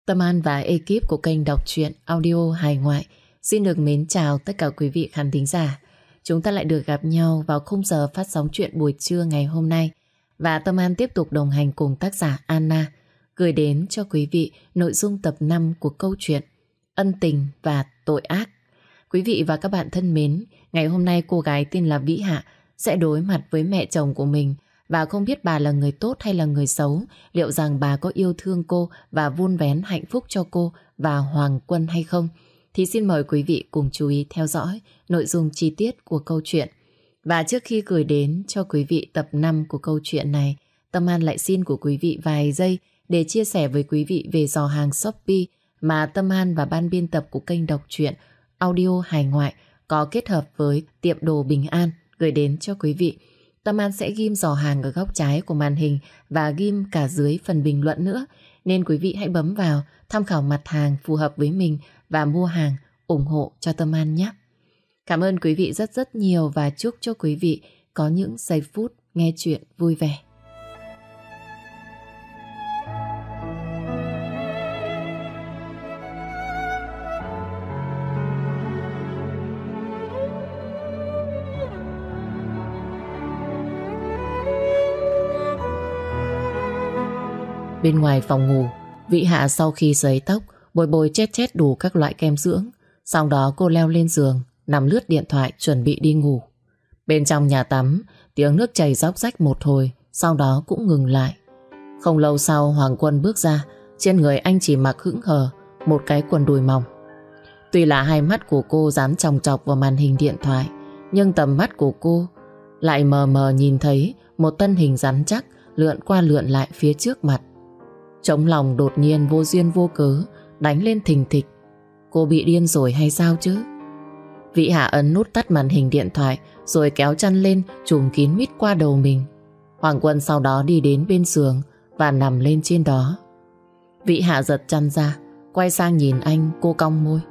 Tâm An và ekip của kênh đọc truyện audio hài ngoại xin được mến chào tất cả quý vị khán thính giả. Chúng ta lại được gặp nhau vào khung giờ phát sóng truyện buổi trưa ngày hôm nay. Và Tâm An tiếp tục đồng hành cùng tác giả Anna gửi đến cho quý vị nội dung tập 5 của câu chuyện Ân tình và tội ác. Quý vị và các bạn thân mến, ngày hôm nay cô gái tên là Vĩ Hạ sẽ đối mặt với mẹ chồng của mình. Và không biết bà là người tốt hay là người xấu, liệu rằng bà có yêu thương cô và vun vén hạnh phúc cho cô và Hoàng Quân hay không? Thì xin mời quý vị cùng chú ý theo dõi nội dung chi tiết của câu chuyện. Và trước khi gửi đến cho quý vị tập 5 của câu chuyện này, Tâm An lại xin của quý vị vài giây để chia sẻ với quý vị về giỏ hàng Shopee mà Tâm An và ban biên tập của kênh đọc truyện audio hài ngoại có kết hợp với tiệm đồ Bình An gửi đến cho quý vị. Tâm An sẽ ghim giỏ hàng ở góc trái của màn hình và ghim cả dưới phần bình luận nữa. Nên quý vị hãy bấm vào tham khảo mặt hàng phù hợp với mình và mua hàng ủng hộ cho Tâm An nhé. Cảm ơn quý vị rất rất nhiều và chúc cho quý vị có những giây phút nghe chuyện vui vẻ. Bên ngoài phòng ngủ, Vĩ Hạ sau khi sấy tóc, bôi bôi chết chết đủ các loại kem dưỡng. Sau đó cô leo lên giường, nằm lướt điện thoại chuẩn bị đi ngủ. Bên trong nhà tắm, tiếng nước chảy róc rách một hồi, sau đó cũng ngừng lại. Không lâu sau Hoàng Quân bước ra, trên người anh chỉ mặc hững hờ một cái quần đùi mỏng. Tuy là hai mắt của cô dán chòng chọc vào màn hình điện thoại, nhưng tầm mắt của cô lại mờ mờ nhìn thấy một thân hình rắn chắc lượn qua lượn lại phía trước mặt. Trống lòng đột nhiên vô duyên vô cớ đánh lên thình thịch. Cô bị điên rồi hay sao chứ? Vĩ Hạ ấn nút tắt màn hình điện thoại rồi kéo chăn lên trùm kín mít qua đầu mình. Hoàng Quân sau đó đi đến bên giường và nằm lên trên đó. Vĩ Hạ giật chăn ra, quay sang nhìn anh, cô cong môi.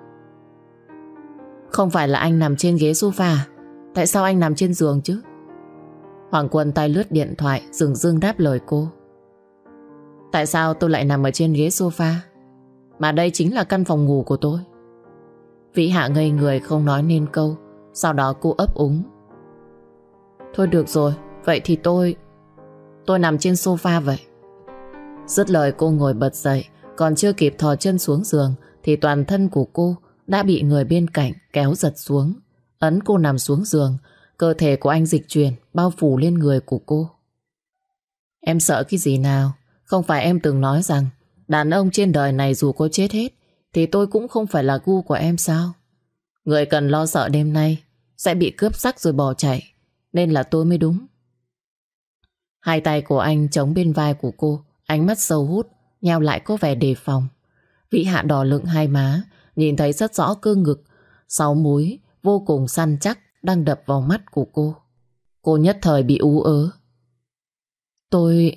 Không phải là anh nằm trên ghế sofa à? Tại sao anh nằm trên giường chứ? Hoàng Quân tay lướt điện thoại dửng dưng đáp lời cô. Tại sao tôi lại nằm ở trên ghế sofa? Mà đây chính là căn phòng ngủ của tôi. Vĩ Hạ ngây người không nói nên câu. Sau đó cô ấp úng. Thôi được rồi, vậy thì tôi nằm trên sofa vậy. Dứt lời cô ngồi bật dậy. Còn chưa kịp thò chân xuống giường thì toàn thân của cô đã bị người bên cạnh kéo giật xuống, ấn cô nằm xuống giường. Cơ thể của anh dịch chuyển bao phủ lên người của cô. Em sợ cái gì nào? Không phải em từng nói rằng đàn ông trên đời này dù có chết hết thì tôi cũng không phải là gu của em sao? Người cần lo sợ đêm nay sẽ bị cướp sắc rồi bỏ chạy, nên là tôi mới đúng. Hai tay của anh chống bên vai của cô, ánh mắt sâu hút, nheo lại có vẻ đề phòng. Vĩ Hạ đỏ lựng hai má, nhìn thấy rất rõ cơ ngực, 6 múi vô cùng săn chắc đang đập vào mắt của cô. Cô nhất thời bị ú ớ. Tôi...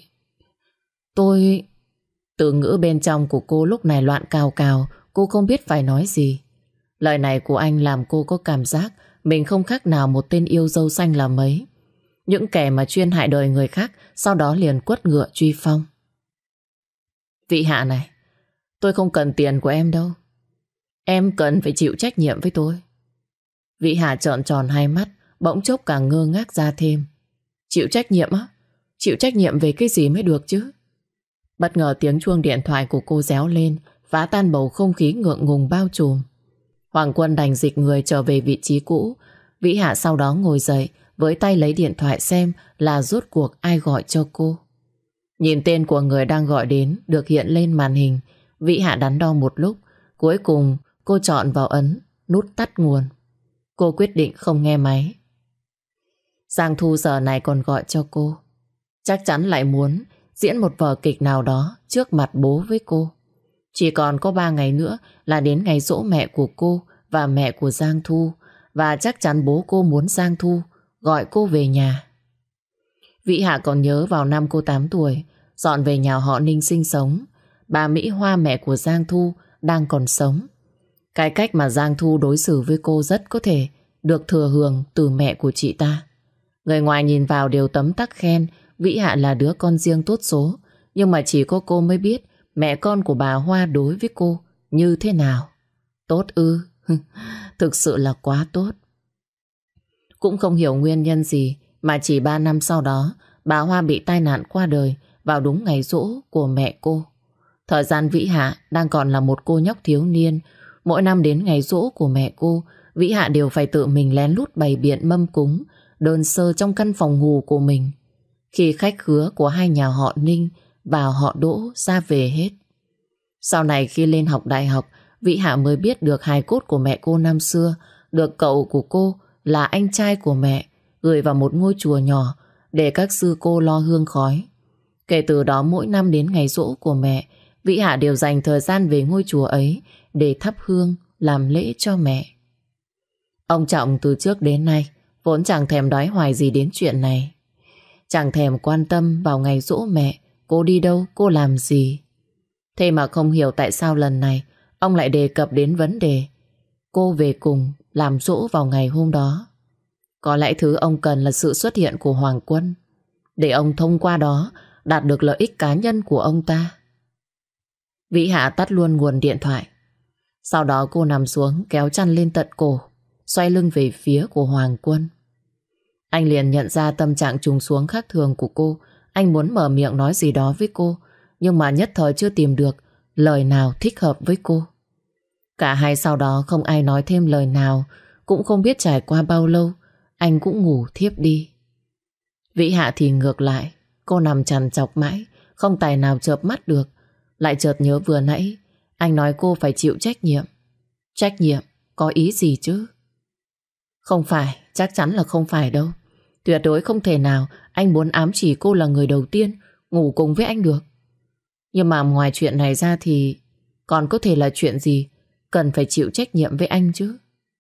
Từ ngữ bên trong của cô lúc này loạn cào cào, cô không biết phải nói gì. Lời này của anh làm cô có cảm giác mình không khác nào một tên yêu dâu xanh là mấy. Những kẻ mà chuyên hại đời người khác, sau đó liền quất ngựa truy phong. Vĩ Hạ này, tôi không cần tiền của em đâu. Em cần phải chịu trách nhiệm với tôi. Vĩ Hạ trợn tròn hai mắt, bỗng chốc càng ngơ ngác ra thêm. Chịu trách nhiệm á? Chịu trách nhiệm về cái gì mới được chứ? Bất ngờ tiếng chuông điện thoại của cô réo lên, phá tan bầu không khí ngượng ngùng bao trùm. Hoàng Quân đành dịch người trở về vị trí cũ. Vĩ Hạ sau đó ngồi dậy, với tay lấy điện thoại xem là rốt cuộc ai gọi cho cô. Nhìn tên của người đang gọi đến được hiện lên màn hình, Vĩ Hạ đắn đo một lúc. Cuối cùng cô chọn vào ấn nút tắt nguồn. Cô quyết định không nghe máy. Giang Thu giờ này còn gọi cho cô. Chắc chắn lại muốn diễn một vở kịch nào đó trước mặt bố với cô. Chỉ còn có 3 ngày nữa là đến ngày giỗ mẹ của cô và mẹ của Giang Thu. Và chắc chắn bố cô muốn Giang Thu gọi cô về nhà. Vĩ Hạ còn nhớ vào năm cô 8 tuổi, dọn về nhà họ Ninh sinh sống. Bà Mỹ Hoa mẹ của Giang Thu đang còn sống. Cái cách mà Giang Thu đối xử với cô rất có thể được thừa hưởng từ mẹ của chị ta. Người ngoài nhìn vào đều tấm tắc khen Vĩ Hạ là đứa con riêng tốt số. Nhưng mà chỉ có cô mới biết mẹ con của bà Hoa đối với cô như thế nào. Tốt ư? Thực sự là quá tốt. Cũng không hiểu nguyên nhân gì mà chỉ 3 năm sau đó bà Hoa bị tai nạn qua đời vào đúng ngày giỗ của mẹ cô. Thời gian Vĩ Hạ đang còn là một cô nhóc thiếu niên. Mỗi năm đến ngày giỗ của mẹ cô, Vĩ Hạ đều phải tự mình lén lút bày biện mâm cúng, đơn sơ trong căn phòng ngủ của mình. Khi khách khứa của hai nhà họ Ninh và họ Đỗ ra về hết. Sau này khi lên học đại học, Vĩ Hạ mới biết được hài cốt của mẹ cô năm xưa được cậu của cô là anh trai của mẹ gửi vào một ngôi chùa nhỏ để các sư cô lo hương khói. Kể từ đó mỗi năm đến ngày giỗ của mẹ, Vĩ Hạ đều dành thời gian về ngôi chùa ấy để thắp hương làm lễ cho mẹ. Ông Trọng từ trước đến nay vốn chẳng thèm đoái hoài gì đến chuyện này. Chẳng thèm quan tâm vào ngày giỗ mẹ cô đi đâu, cô làm gì. Thế mà không hiểu tại sao lần này ông lại đề cập đến vấn đề cô về cùng làm giỗ vào ngày hôm đó. Có lẽ thứ ông cần là sự xuất hiện của Hoàng Quân, để ông thông qua đó đạt được lợi ích cá nhân của ông ta. Vĩ Hạ tắt luôn nguồn điện thoại. Sau đó cô nằm xuống kéo chăn lên tận cổ, xoay lưng về phía của Hoàng Quân. Anh liền nhận ra tâm trạng trùng xuống khác thường của cô. Anh muốn mở miệng nói gì đó với cô, nhưng mà nhất thời chưa tìm được lời nào thích hợp với cô. Cả hai sau đó không ai nói thêm lời nào. Cũng không biết trải qua bao lâu anh cũng ngủ thiếp đi. Vĩ Hạ thì ngược lại. Cô nằm trằn trọc mãi, không tài nào chợp mắt được. Lại chợt nhớ vừa nãy anh nói cô phải chịu trách nhiệm. Trách nhiệm có ý gì chứ? Không phải, chắc chắn là không phải đâu. Tuyệt đối không thể nào anh muốn ám chỉ cô là người đầu tiên ngủ cùng với anh được. Nhưng mà ngoài chuyện này ra thì còn có thể là chuyện gì cần phải chịu trách nhiệm với anh chứ?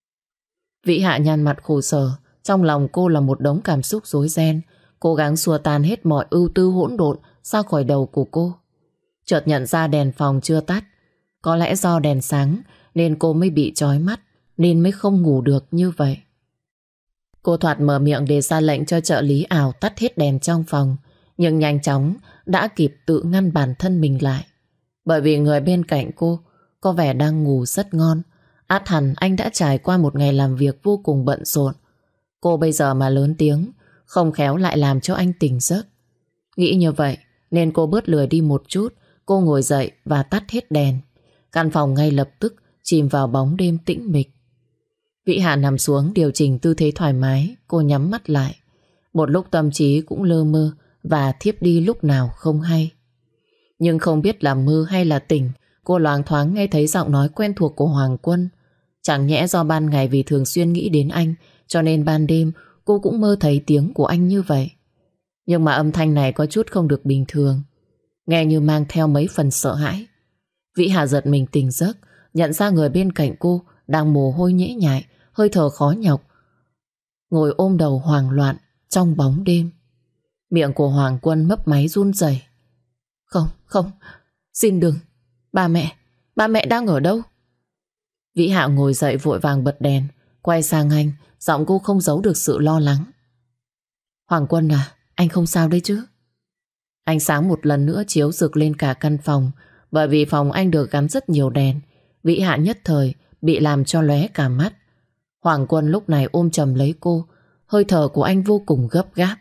Vĩ Hạ nhăn mặt khổ sở. Trong lòng cô là một đống cảm xúc rối ren, cố gắng xua tan hết mọi ưu tư hỗn độn ra khỏi đầu của cô. Chợt nhận ra đèn phòng chưa tắt. Có lẽ do đèn sáng nên cô mới bị chói mắt, nên mới không ngủ được như vậy. Cô thoạt mở miệng để ra lệnh cho trợ lý ảo tắt hết đèn trong phòng, nhưng nhanh chóng đã kịp tự ngăn bản thân mình lại. Bởi vì người bên cạnh cô có vẻ đang ngủ rất ngon. Át hẳn anh đã trải qua một ngày làm việc vô cùng bận rộn. Cô bây giờ mà lớn tiếng, không khéo lại làm cho anh tỉnh giấc. Nghĩ như vậy nên cô bớt lười đi một chút. Cô ngồi dậy và tắt hết đèn. Căn phòng ngay lập tức chìm vào bóng đêm tĩnh mịch. Vĩ Hạ nằm xuống điều chỉnh tư thế thoải mái. Cô nhắm mắt lại. Một lúc tâm trí cũng lơ mơ và thiếp đi lúc nào không hay. Nhưng không biết là mơ hay là tỉnh, cô loáng thoáng nghe thấy giọng nói quen thuộc của Hoàng Quân. Chẳng nhẽ do ban ngày vì thường xuyên nghĩ đến anh, cho nên ban đêm cô cũng mơ thấy tiếng của anh như vậy. Nhưng mà âm thanh này có chút không được bình thường, nghe như mang theo mấy phần sợ hãi. Vĩ Hạ giật mình tỉnh giấc, nhận ra người bên cạnh cô đang mồ hôi nhễ nhại, hơi thở khó nhọc, ngồi ôm đầu hoảng loạn trong bóng đêm. Miệng của Hoàng Quân mấp máy run rẩy. Không, không, xin đừng. Ba mẹ đang ở đâu? Vĩ Hạ ngồi dậy vội vàng bật đèn, quay sang anh, giọng cô không giấu được sự lo lắng. Hoàng Quân à, anh không sao đấy chứ? Ánh sáng một lần nữa chiếu rực lên cả căn phòng. Bởi vì phòng anh được gắn rất nhiều đèn, Vĩ Hạ nhất thời bị làm cho lóe cả mắt. Hoàng Quân lúc này ôm chầm lấy cô, hơi thở của anh vô cùng gấp gáp.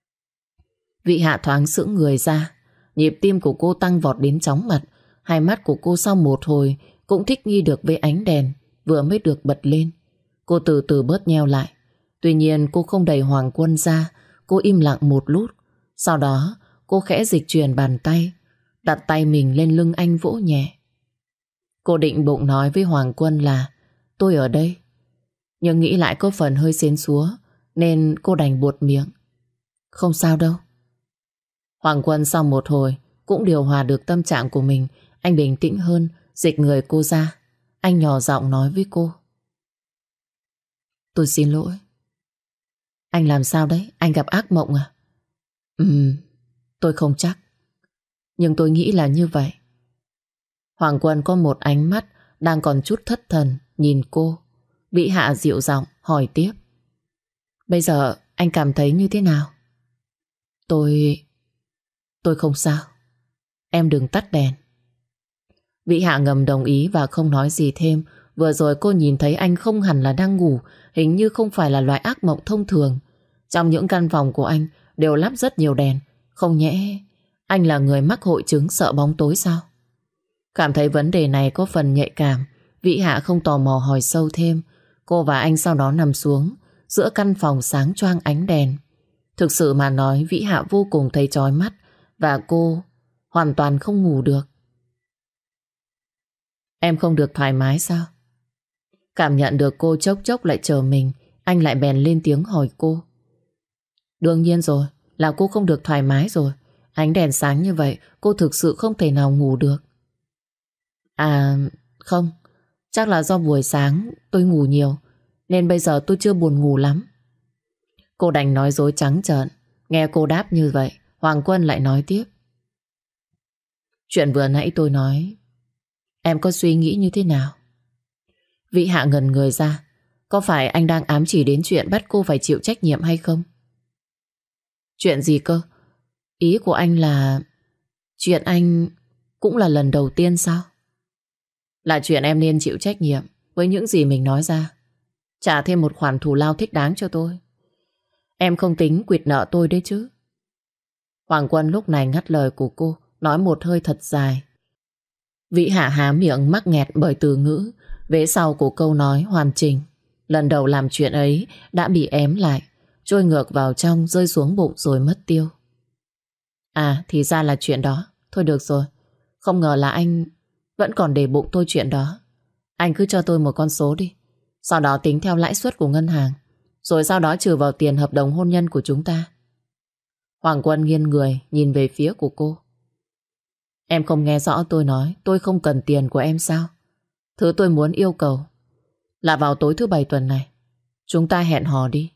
Vĩ Hạ thoáng sững người ra, nhịp tim của cô tăng vọt đến chóng mặt. Hai mắt của cô sau một hồi cũng thích nghi được với ánh đèn vừa mới được bật lên. Cô từ từ bớt nheo lại. Tuy nhiên cô không đẩy Hoàng Quân ra. Cô im lặng một lúc. Sau đó cô khẽ dịch chuyển bàn tay, đặt tay mình lên lưng anh vỗ nhẹ. Cô định bụng nói với Hoàng Quân là tôi ở đây, nhưng nghĩ lại có phần hơi xến xúa nên cô đành buột miệng. Không sao đâu. Hoàng Quân sau một hồi cũng điều hòa được tâm trạng của mình. Anh bình tĩnh hơn, dịch người cô ra. Anh nhỏ giọng nói với cô. Tôi xin lỗi. Anh làm sao đấy? Anh gặp ác mộng à? Tôi không chắc, nhưng tôi nghĩ là như vậy. Hoàng Quân có một ánh mắt đang còn chút thất thần nhìn cô. Vĩ Hạ dịu giọng hỏi tiếp. Bây giờ anh cảm thấy như thế nào? Tôi không sao. Em đừng tắt đèn. Vĩ Hạ ngầm đồng ý và không nói gì thêm. Vừa rồi cô nhìn thấy anh không hẳn là đang ngủ, hình như không phải là loại ác mộng thông thường. Trong những căn phòng của anh đều lắp rất nhiều đèn. Không nhẽ anh là người mắc hội chứng sợ bóng tối sao? Cảm thấy vấn đề này có phần nhạy cảm, Vĩ Hạ không tò mò hỏi sâu thêm. Cô và anh sau đó nằm xuống giữa căn phòng sáng choang ánh đèn. Thực sự mà nói, Vĩ Hạ vô cùng thấy chói mắt và cô hoàn toàn không ngủ được. Em không được thoải mái sao? Cảm nhận được cô chốc chốc lại chờ mình, anh lại bèn lên tiếng hỏi cô. Đương nhiên rồi, là cô không được thoải mái rồi. Ánh đèn sáng như vậy, cô thực sự không thể nào ngủ được. À, không, chắc là do buổi sáng tôi ngủ nhiều, nên bây giờ tôi chưa buồn ngủ lắm. Cô đành nói dối trắng trợn. Nghe cô đáp như vậy, Hoàng Quân lại nói tiếp. Chuyện vừa nãy tôi nói, em có suy nghĩ như thế nào? Vĩ Hạ ngẩn người ra. Có phải anh đang ám chỉ đến chuyện bắt cô phải chịu trách nhiệm hay không? Chuyện gì cơ? Ý của anh là chuyện anh cũng là lần đầu tiên sao? Là chuyện em nên chịu trách nhiệm với những gì mình nói ra. Trả thêm một khoản thù lao thích đáng cho tôi. Em không tính quỵt nợ tôi đấy chứ? Hoàng Quân lúc này ngắt lời của cô, nói một hơi thật dài. Vĩ Hạ há miệng mắc nghẹt bởi từ ngữ. Vế sau của câu nói hoàn chỉnh. Lần đầu làm chuyện ấy đã bị ém lại, trôi ngược vào trong, rơi xuống bụng rồi mất tiêu. À, thì ra là chuyện đó. Thôi được rồi. Không ngờ là anh vẫn còn để bụng tôi chuyện đó. Anh cứ cho tôi một con số đi, sau đó tính theo lãi suất của ngân hàng, rồi sau đó trừ vào tiền hợp đồng hôn nhân của chúng ta. Hoàng Quân nghiêng người nhìn về phía của cô. Em không nghe rõ tôi nói tôi không cần tiền của em sao? Thứ tôi muốn yêu cầu là vào tối thứ Bảy tuần này chúng ta hẹn hò đi.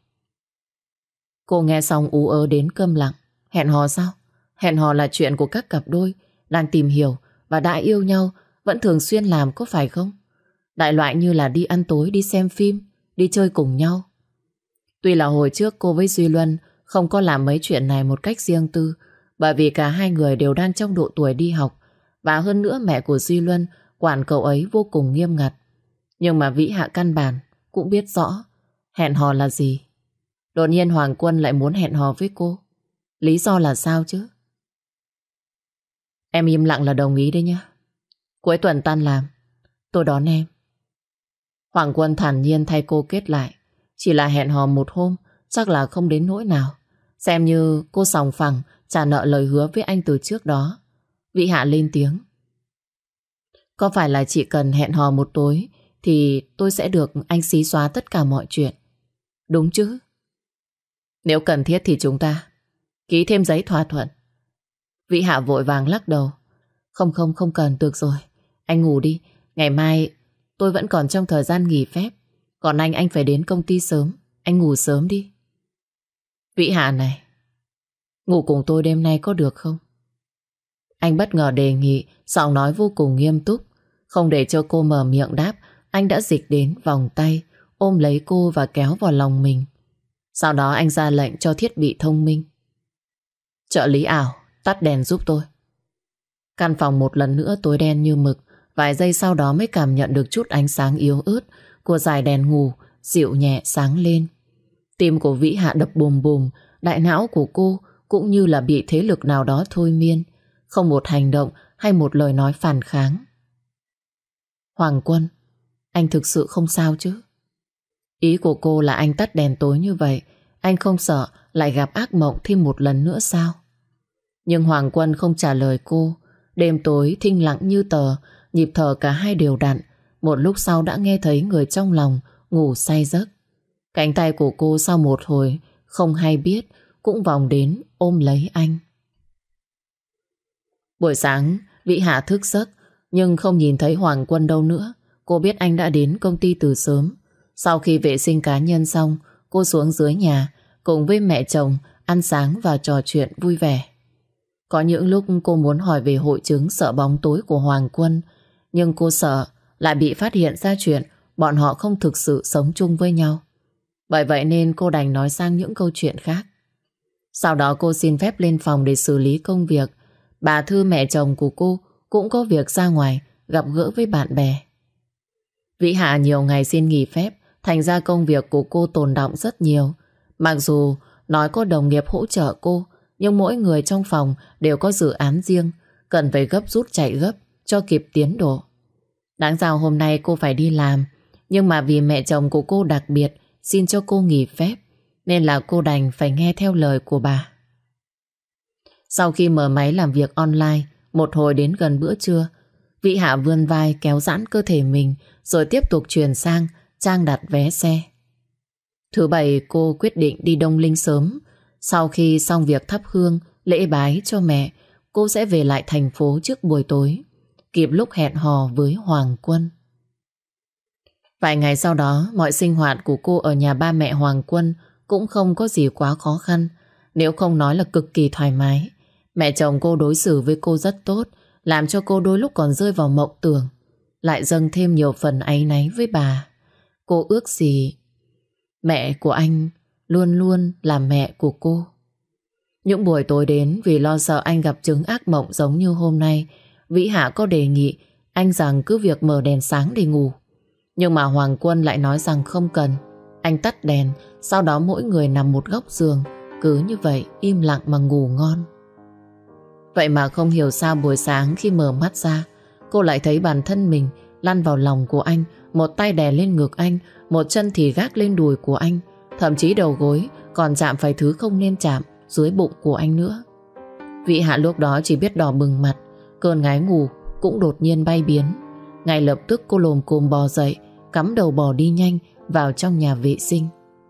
Cô nghe xong ú ớ đến câm lặng. Hẹn hò sao? Hẹn hò là chuyện của các cặp đôi đang tìm hiểu và đã yêu nhau vẫn thường xuyên làm, có phải không? Đại loại như là đi ăn tối, đi xem phim, đi chơi cùng nhau. Tuy là hồi trước cô với Duy Luân không có làm mấy chuyện này một cách riêng tư, bởi vì cả hai người đều đang trong độ tuổi đi học, và hơn nữa mẹ của Duy Luân quản cậu ấy vô cùng nghiêm ngặt. Nhưng mà Vĩ Hạ căn bản cũng biết rõ hẹn hò là gì. Đột nhiên Hoàng Quân lại muốn hẹn hò với cô. Lý do là sao chứ? Em im lặng là đồng ý đấy nhá. Cuối tuần tan làm tôi đón em. Hoàng Quân thản nhiên thay cô kết lại. Chỉ là hẹn hò một hôm, chắc là không đến nỗi nào. Xem như cô sòng phẳng trả nợ lời hứa với anh từ trước đó. Vĩ Hạ lên tiếng. Có phải là chỉ cần hẹn hò một tối thì tôi sẽ được anh xí xóa tất cả mọi chuyện, đúng chứ? Nếu cần thiết thì chúng ta ký thêm giấy thỏa thuận. Vĩ Hạ vội vàng lắc đầu. Không cần, được rồi. Anh ngủ đi, ngày mai tôi vẫn còn trong thời gian nghỉ phép. Còn anh phải đến công ty sớm. Anh ngủ sớm đi. Vĩ Hạ này, ngủ cùng tôi đêm nay có được không? Anh bất ngờ đề nghị, giọng nói vô cùng nghiêm túc. Không để cho cô mở miệng đáp, anh đã dịch đến vòng tay, ôm lấy cô và kéo vào lòng mình. Sau đó anh ra lệnh cho thiết bị thông minh. Trợ lý ảo, tắt đèn giúp tôi. Căn phòng một lần nữa tối đen như mực. Vài giây sau đó mới cảm nhận được chút ánh sáng yếu ớt của dải đèn ngủ dịu nhẹ sáng lên. Tim của Vĩ Hạ đập bùm bùm. Đại não của cô cũng như là bị thế lực nào đó thôi miên. Không một hành động hay một lời nói phản kháng. Hoàng Quân, anh thực sự không sao chứ? Ý của cô là anh tắt đèn tối như vậy, anh không sợ lại gặp ác mộng thêm một lần nữa sao? Nhưng Hoàng Quân không trả lời cô. Đêm tối thinh lặng như tờ, nhịp thở cả hai đều đặn. Một lúc sau đã nghe thấy người trong lòng ngủ say giấc. Cánh tay của cô sau một hồi không hay biết cũng vòng đến ôm lấy anh. Buổi sáng Vĩ Hạ thức giấc nhưng không nhìn thấy Hoàng Quân đâu nữa. Cô biết anh đã đến công ty từ sớm. Sau khi vệ sinh cá nhân xong, cô xuống dưới nhà cùng với mẹ chồng ăn sáng và trò chuyện vui vẻ. Có những lúc cô muốn hỏi về hội chứng sợ bóng tối của Hoàng Quân, nhưng cô sợ lại bị phát hiện ra chuyện bọn họ không thực sự sống chung với nhau. Bởi vậy nên cô đành nói sang những câu chuyện khác. Sau đó cô xin phép lên phòng để xử lý công việc. Bà Thư mẹ chồng của cô cũng có việc ra ngoài gặp gỡ với bạn bè. Vĩ Hạ nhiều ngày xin nghỉ phép, thành ra công việc của cô tồn đọng rất nhiều. Mặc dù nói có đồng nghiệp hỗ trợ cô, nhưng mỗi người trong phòng đều có dự án riêng, cần phải gấp rút chạy gấp cho kịp tiến độ. Đáng ra hôm nay cô phải đi làm, nhưng mà vì mẹ chồng của cô đặc biệt xin cho cô nghỉ phép, nên là cô đành phải nghe theo lời của bà. Sau khi mở máy làm việc online, một hồi đến gần bữa trưa, Vĩ Hạ vươn vai kéo giãn cơ thể mình, rồi tiếp tục chuyển sang trang đặt vé xe. Thứ Bảy cô quyết định đi Đông Linh sớm. Sau khi xong việc thắp hương, lễ bái cho mẹ, cô sẽ về lại thành phố trước buổi tối, kịp lúc hẹn hò với Hoàng Quân. Vài ngày sau đó, mọi sinh hoạt của cô ở nhà ba mẹ Hoàng Quân cũng không có gì quá khó khăn, nếu không nói là cực kỳ thoải mái. Mẹ chồng cô đối xử với cô rất tốt, làm cho cô đôi lúc còn rơi vào mộng tưởng, lại dâng thêm nhiều phần áy náy với bà. Cô ước gì mẹ của anh luôn luôn là mẹ của cô. Những buổi tối đến, vì lo sợ anh gặp chứng ác mộng giống như hôm nay, Vĩ Hạ có đề nghị anh rằng cứ việc mở đèn sáng để ngủ. Nhưng mà Hoàng Quân lại nói rằng không cần. Anh tắt đèn, sau đó mỗi người nằm một góc giường, cứ như vậy im lặng mà ngủ ngon. Vậy mà không hiểu sao buổi sáng khi mở mắt ra, cô lại thấy bản thân mình lăn vào lòng của anh, một tay đè lên ngực anh, một chân thì gác lên đùi của anh, thậm chí đầu gối còn chạm phải thứ không nên chạm, dưới bụng của anh nữa. Vĩ Hạ lúc đó chỉ biết đỏ bừng mặt, cơn ngái ngủ cũng đột nhiên bay biến. Ngay lập tức cô lồm cồm bò dậy, cắm đầu bò đi nhanh vào trong nhà vệ sinh.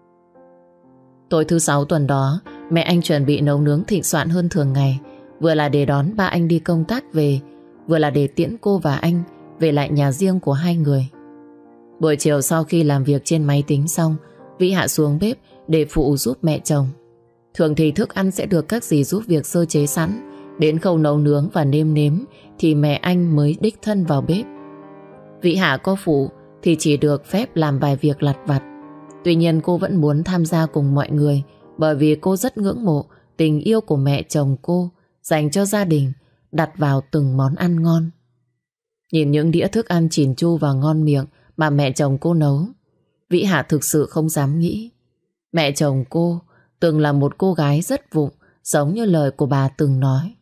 Tối thứ Sáu tuần đó, mẹ anh chuẩn bị nấu nướng thịnh soạn hơn thường ngày, vừa là để đón ba anh đi công tác về, vừa là để tiễn cô và anh về lại nhà riêng của hai người. Buổi chiều sau khi làm việc trên máy tính xong, Vĩ Hạ xuống bếp để phụ giúp mẹ chồng. Thường thì thức ăn sẽ được các dì giúp việc sơ chế sẵn, đến khâu nấu nướng và nêm nếm thì mẹ anh mới đích thân vào bếp. Vĩ Hạ có phụ thì chỉ được phép làm vài việc lặt vặt. Tuy nhiên cô vẫn muốn tham gia cùng mọi người, bởi vì cô rất ngưỡng mộ tình yêu của mẹ chồng cô dành cho gia đình, đặt vào từng món ăn ngon. Nhìn những đĩa thức ăn chỉn chu và ngon miệng mà mẹ chồng cô nấu, Vĩ Hạ thực sự không dám nghĩ mẹ chồng cô từng là một cô gái rất vụng, giống như lời của bà từng nói.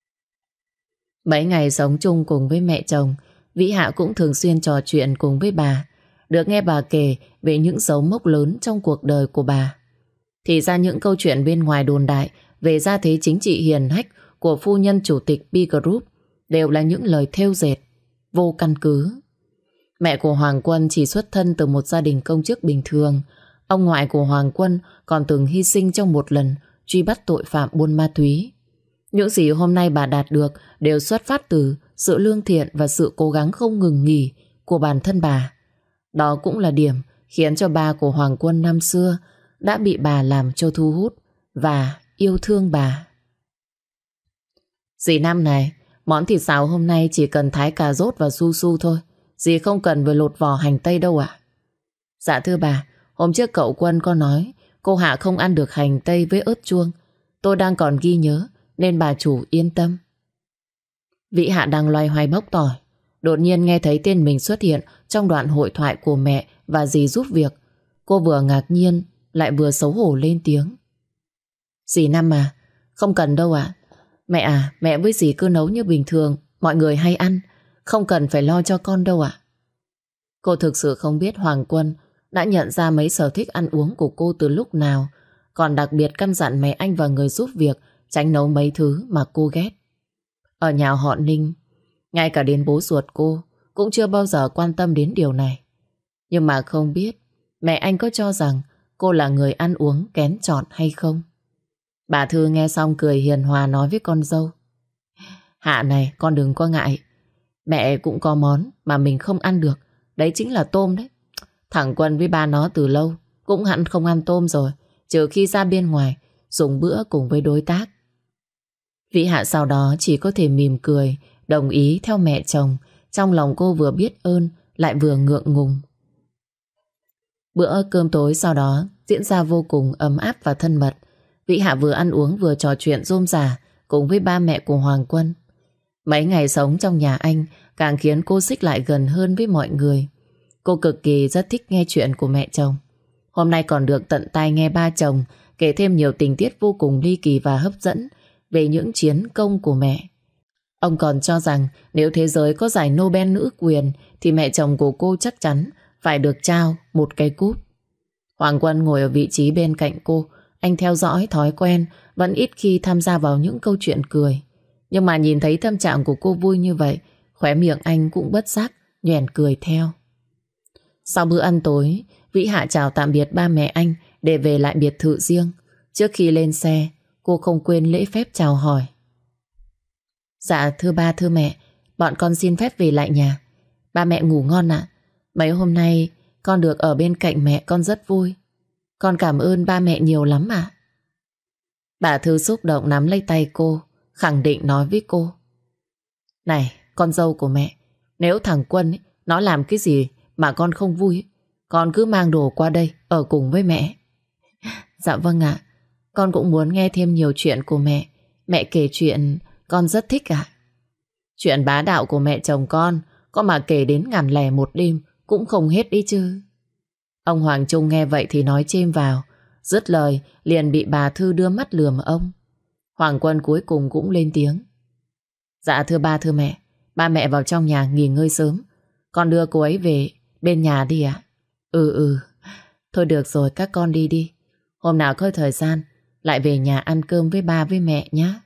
Mấy ngày sống chung cùng với mẹ chồng, Vĩ Hạ cũng thường xuyên trò chuyện cùng với bà, được nghe bà kể về những dấu mốc lớn trong cuộc đời của bà. Thì ra những câu chuyện bên ngoài đồn đại về gia thế chính trị hiền hách của phu nhân chủ tịch B Group đều là những lời thêu dệt, vô căn cứ. Mẹ của Hoàng Quân chỉ xuất thân từ một gia đình công chức bình thường. Ông ngoại của Hoàng Quân còn từng hy sinh trong một lần truy bắt tội phạm buôn ma túy. Những gì hôm nay bà đạt được đều xuất phát từ sự lương thiện và sự cố gắng không ngừng nghỉ của bản thân bà. Đó cũng là điểm khiến cho ba của Hoàng Quân năm xưa đã bị bà làm cho thu hút và yêu thương bà. Dì Năm này, món thịt xào hôm nay chỉ cần thái cà rốt và su su thôi. Dì không cần phải lột vỏ hành tây đâu ạ. Dạ thưa bà, hôm trước cậu Quân có nói cô Hạ không ăn được hành tây với ớt chuông. Tôi đang còn ghi nhớ nên bà chủ yên tâm. Vĩ Hạ đang loay hoay bóc tỏi, đột nhiên nghe thấy tên mình xuất hiện trong đoạn hội thoại của mẹ và dì giúp việc. Cô vừa ngạc nhiên lại vừa xấu hổ lên tiếng. Dì Năm à, không cần đâu ạ. Mẹ à, mẹ với dì cứ nấu như bình thường mọi người hay ăn, không cần phải lo cho con đâu ạ. Cô thực sự không biết Hoàng Quân đã nhận ra mấy sở thích ăn uống của cô từ lúc nào, còn đặc biệt căn dặn mẹ anh và người giúp việc tránh nấu mấy thứ mà cô ghét. Ở nhà họ Ninh, ngay cả đến bố ruột cô cũng chưa bao giờ quan tâm đến điều này. Nhưng mà không biết mẹ anh có cho rằng cô là người ăn uống kén chọn hay không. Bà Thư nghe xong cười hiền hòa nói với con dâu. Hạ này, con đừng có ngại. Mẹ cũng có món mà mình không ăn được, đấy chính là tôm đấy. Thằng Quân với ba nó từ lâu cũng hẳn không ăn tôm rồi, trừ khi ra bên ngoài dùng bữa cùng với đối tác. Vĩ Hạ sau đó chỉ có thể mỉm cười, đồng ý theo mẹ chồng. Trong lòng cô vừa biết ơn lại vừa ngượng ngùng. Bữa cơm tối sau đó diễn ra vô cùng ấm áp và thân mật. Vĩ Hạ vừa ăn uống vừa trò chuyện rôm rả cùng với ba mẹ của Hoàng Quân. Mấy ngày sống trong nhà anh càng khiến cô xích lại gần hơn với mọi người. Cô cực kỳ rất thích nghe chuyện của mẹ chồng. Hôm nay còn được tận tai nghe ba chồng kể thêm nhiều tình tiết vô cùng ly kỳ và hấp dẫn về những chiến công của mẹ. Ông còn cho rằng nếu thế giới có giải Nobel nữ quyền thì mẹ chồng của cô chắc chắn phải được trao một cái cúp. Hoàng Quân ngồi ở vị trí bên cạnh cô. Anh theo dõi thói quen, vẫn ít khi tham gia vào những câu chuyện cười. Nhưng mà nhìn thấy tâm trạng của cô vui như vậy, khóe miệng anh cũng bất giác nhoẻn cười theo. Sau bữa ăn tối, Vĩ Hạ chào tạm biệt ba mẹ anh để về lại biệt thự riêng. Trước khi lên xe, cô không quên lễ phép chào hỏi. Dạ thưa ba thưa mẹ, bọn con xin phép về lại nhà. Ba mẹ ngủ ngon ạ. Mấy hôm nay con được ở bên cạnh mẹ con rất vui. Con cảm ơn ba mẹ nhiều lắm ạ. Bà Thư xúc động nắm lấy tay cô, khẳng định nói với cô. Này, con dâu của mẹ, nếu thằng Quân nó làm cái gì mà con không vui, con cứ mang đồ qua đây ở cùng với mẹ. Dạ vâng ạ. Con cũng muốn nghe thêm nhiều chuyện của mẹ. Mẹ kể chuyện con rất thích ạ. Chuyện bá đạo của mẹ chồng con có mà kể đến ngàn lẻ một đêm cũng không hết đi chứ. Ông Hoàng Trung nghe vậy thì nói chêm vào. Dứt lời liền bị bà Thư đưa mắt lườm ông. Hoàng Quân cuối cùng cũng lên tiếng. Dạ thưa ba thưa mẹ, ba mẹ vào trong nhà nghỉ ngơi sớm. Con đưa cô ấy về bên nhà đi ạ. Thôi được rồi, các con đi đi. Hôm nào có thời gian lại về nhà ăn cơm với ba với mẹ nhé.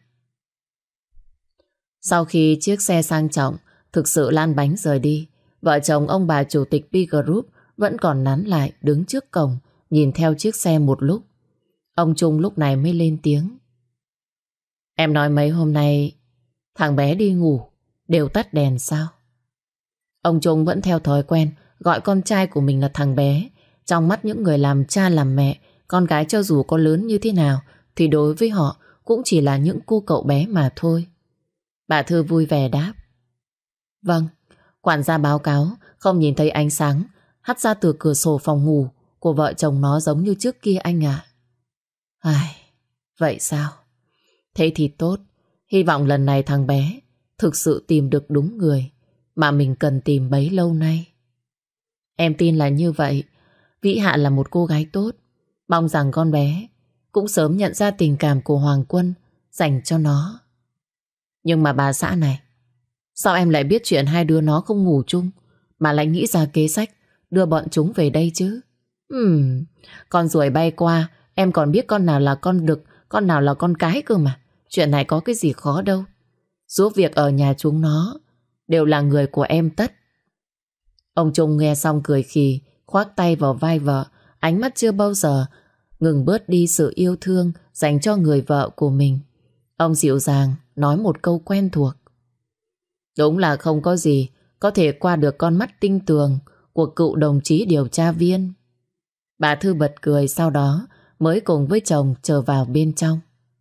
Sau khi chiếc xe sang trọng thực sự lăn bánh rời đi, vợ chồng ông bà chủ tịch P Group vẫn còn nán lại đứng trước cổng nhìn theo chiếc xe một lúc. Ông Trung lúc này mới lên tiếng. Em nói mấy hôm nay thằng bé đi ngủ đều tắt đèn sao? Ông Trung vẫn theo thói quen gọi con trai của mình là thằng bé. Trong mắt những người làm cha làm mẹ, con gái cho dù có lớn như thế nào thì đối với họ cũng chỉ là những cô cậu bé mà thôi. Bà Thư vui vẻ đáp. Vâng, quản gia báo cáo không nhìn thấy ánh sáng hắt ra từ cửa sổ phòng ngủ của vợ chồng nó giống như trước kia anh ạ. Vậy sao? Thế thì tốt. Hy vọng lần này thằng bé thực sự tìm được đúng người mà mình cần tìm bấy lâu nay. Em tin là như vậy. Vĩ Hạ là một cô gái tốt. Mong rằng con bé cũng sớm nhận ra tình cảm của Hoàng Quân dành cho nó. Nhưng mà bà xã này, sao em lại biết chuyện hai đứa nó không ngủ chung mà lại nghĩ ra kế sách đưa bọn chúng về đây chứ? Con ruồi bay qua, em còn biết con nào là con đực, con nào là con cái cơ mà. Chuyện này có cái gì khó đâu. Giúp việc ở nhà chúng nó đều là người của em tất. Ông Trung nghe xong cười khì, khoác tay vào vai vợ, ánh mắt chưa bao giờ ngừng bớt đi sự yêu thương dành cho người vợ của mình. Ông dịu dàng nói một câu quen thuộc. Đúng là không có gì có thể qua được con mắt tinh tường của cựu đồng chí điều tra viên. Bà Thư bật cười, sau đó mới cùng với chồng trở vào bên trong.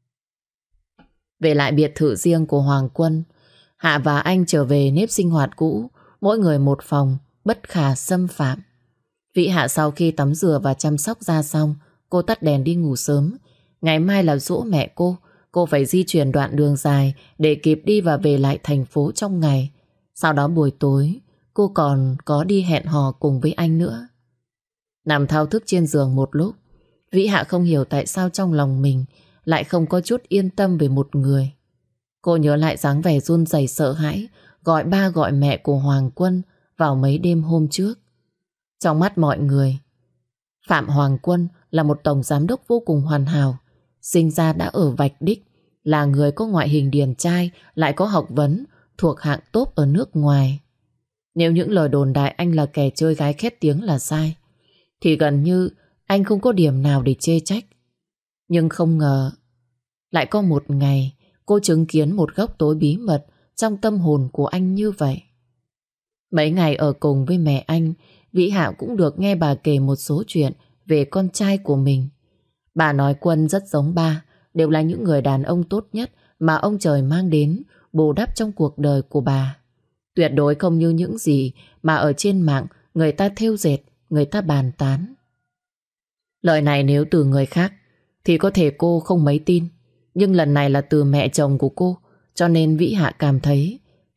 Về lại biệt thự riêng của Hoàng Quân, Hạ và anh trở về nếp sinh hoạt cũ, mỗi người một phòng, bất khả xâm phạm. Vĩ Hạ sau khi tắm rửa và chăm sóc da xong, cô tắt đèn đi ngủ sớm. Ngày mai là giỗ mẹ cô phải di chuyển đoạn đường dài để kịp đi và về lại thành phố trong ngày. Sau đó buổi tối, cô còn có đi hẹn hò cùng với anh nữa. Nằm thao thức trên giường một lúc, Vĩ Hạ không hiểu tại sao trong lòng mình lại không có chút yên tâm về một người. Cô nhớ lại dáng vẻ run rẩy sợ hãi gọi ba gọi mẹ của Hoàng Quân vào mấy đêm hôm trước. Trong mắt mọi người, Phạm Hoàng Quân là một tổng giám đốc vô cùng hoàn hảo, sinh ra đã ở vạch đích, là người có ngoại hình điển trai, lại có học vấn, thuộc hạng top ở nước ngoài. Nếu những lời đồn đại anh là kẻ chơi gái khét tiếng là sai, thì gần như anh không có điểm nào để chê trách. Nhưng không ngờ, lại có một ngày cô chứng kiến một góc tối bí mật trong tâm hồn của anh như vậy. Mấy ngày ở cùng với mẹ anh, Vĩ Hạ cũng được nghe bà kể một số chuyện về con trai của mình. Bà nói Quân rất giống ba, đều là những người đàn ông tốt nhất mà ông trời mang đến bù đắp trong cuộc đời của bà. Tuyệt đối không như những gì mà ở trên mạng người ta thêu dệt, người ta bàn tán. Lời này nếu từ người khác thì có thể cô không mấy tin, nhưng lần này là từ mẹ chồng của cô, cho nên Vĩ Hạ cảm thấy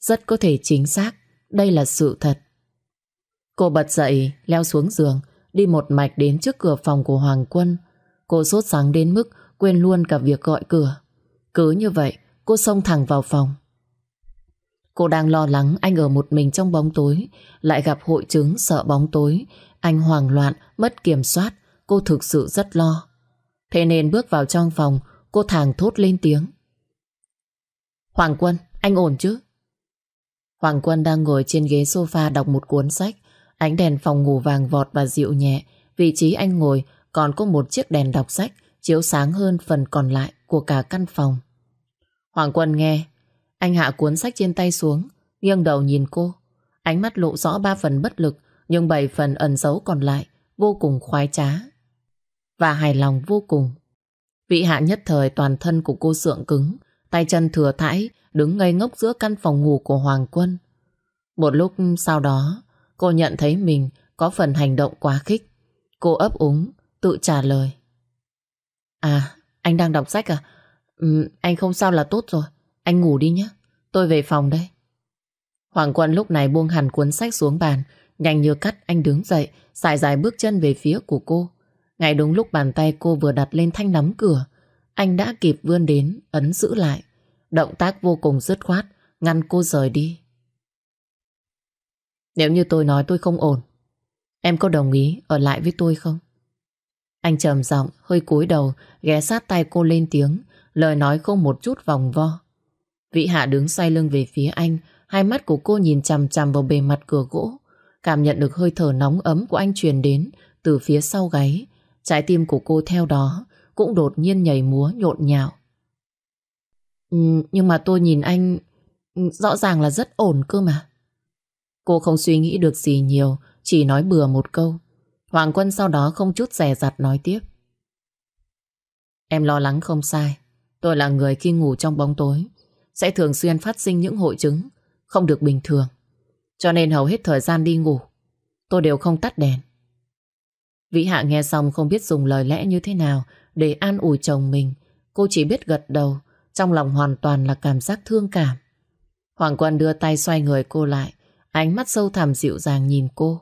rất có thể chính xác đây là sự thật. Cô bật dậy, leo xuống giường, đi một mạch đến trước cửa phòng của Hoàng Quân. Cô sốt sắng đến mức quên luôn cả việc gọi cửa. Cứ như vậy, cô xông thẳng vào phòng. Cô đang lo lắng anh ở một mình trong bóng tối, lại gặp hội chứng sợ bóng tối. Anh hoảng loạn, mất kiểm soát. Cô thực sự rất lo. Thế nên bước vào trong phòng, cô thảng thốt lên tiếng. Hoàng Quân, anh ổn chứ? Hoàng Quân đang ngồi trên ghế sofa đọc một cuốn sách. Ánh đèn phòng ngủ vàng vọt và dịu nhẹ. Vị trí anh ngồi còn có một chiếc đèn đọc sách chiếu sáng hơn phần còn lại của cả căn phòng. Hoàng Quân nghe. Anh hạ cuốn sách trên tay xuống, nghiêng đầu nhìn cô. Ánh mắt lộ rõ 3 phần bất lực, nhưng 7 phần ẩn giấu còn lại vô cùng khoái trá và hài lòng vô cùng. Vị hạ nhất thời toàn thân của cô sượng cứng, tay chân thừa thãi, đứng ngây ngốc giữa căn phòng ngủ của Hoàng Quân. Một lúc sau đó, cô nhận thấy mình có phần hành động quá khích. Cô ấp úng, tự trả lời. À, anh đang đọc sách à? Anh không sao là tốt rồi. Anh ngủ đi nhé. Tôi về phòng đây. Hoàng Quân lúc này buông hẳn cuốn sách xuống bàn. Nhanh như cắt anh đứng dậy, sải dài bước chân về phía của cô. Ngay đúng lúc bàn tay cô vừa đặt lên thanh nắm cửa, anh đã kịp vươn đến, ấn giữ lại. Động tác vô cùng dứt khoát, ngăn cô rời đi. Nếu như tôi nói tôi không ổn, em có đồng ý ở lại với tôi không? Anh trầm giọng, hơi cúi đầu, ghé sát tay cô lên tiếng, lời nói không một chút vòng vo. Vị Hạ đứng xoay lưng về phía anh, hai mắt của cô nhìn chằm chằm vào bề mặt cửa gỗ, cảm nhận được hơi thở nóng ấm của anh truyền đến từ phía sau gáy. Trái tim của cô theo đó cũng đột nhiên nhảy múa nhộn nhạo. Nhưng mà tôi nhìn anh rõ ràng là rất ổn cơ mà. Cô không suy nghĩ được gì nhiều, chỉ nói bừa một câu. Hoàng Quân sau đó không chút dè dặt nói tiếp. Em lo lắng không sai. Tôi là người khi ngủ trong bóng tối sẽ thường xuyên phát sinh những hội chứng không được bình thường. Cho nên hầu hết thời gian đi ngủ tôi đều không tắt đèn. Vĩ Hạ nghe xong không biết dùng lời lẽ như thế nào để an ủi chồng mình. Cô chỉ biết gật đầu, trong lòng hoàn toàn là cảm giác thương cảm. Hoàng Quân đưa tay xoay người cô lại, ánh mắt sâu thẳm dịu dàng nhìn cô.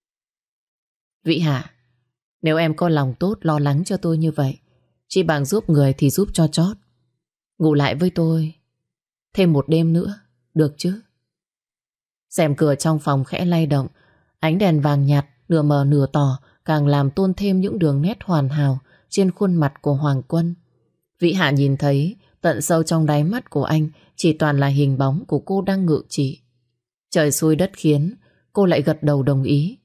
Vĩ Hạ, nếu em có lòng tốt lo lắng cho tôi như vậy, chỉ bằng giúp người thì giúp cho chót. Ngủ lại với tôi thêm một đêm nữa, được chứ? Rèm cửa trong phòng khẽ lay động, ánh đèn vàng nhạt nửa mờ nửa tỏ càng làm tôn thêm những đường nét hoàn hảo trên khuôn mặt của Hoàng Quân. Vĩ Hạ nhìn thấy tận sâu trong đáy mắt của anh chỉ toàn là hình bóng của cô đang ngự trị. Trời xui đất khiến, cô lại gật đầu đồng ý.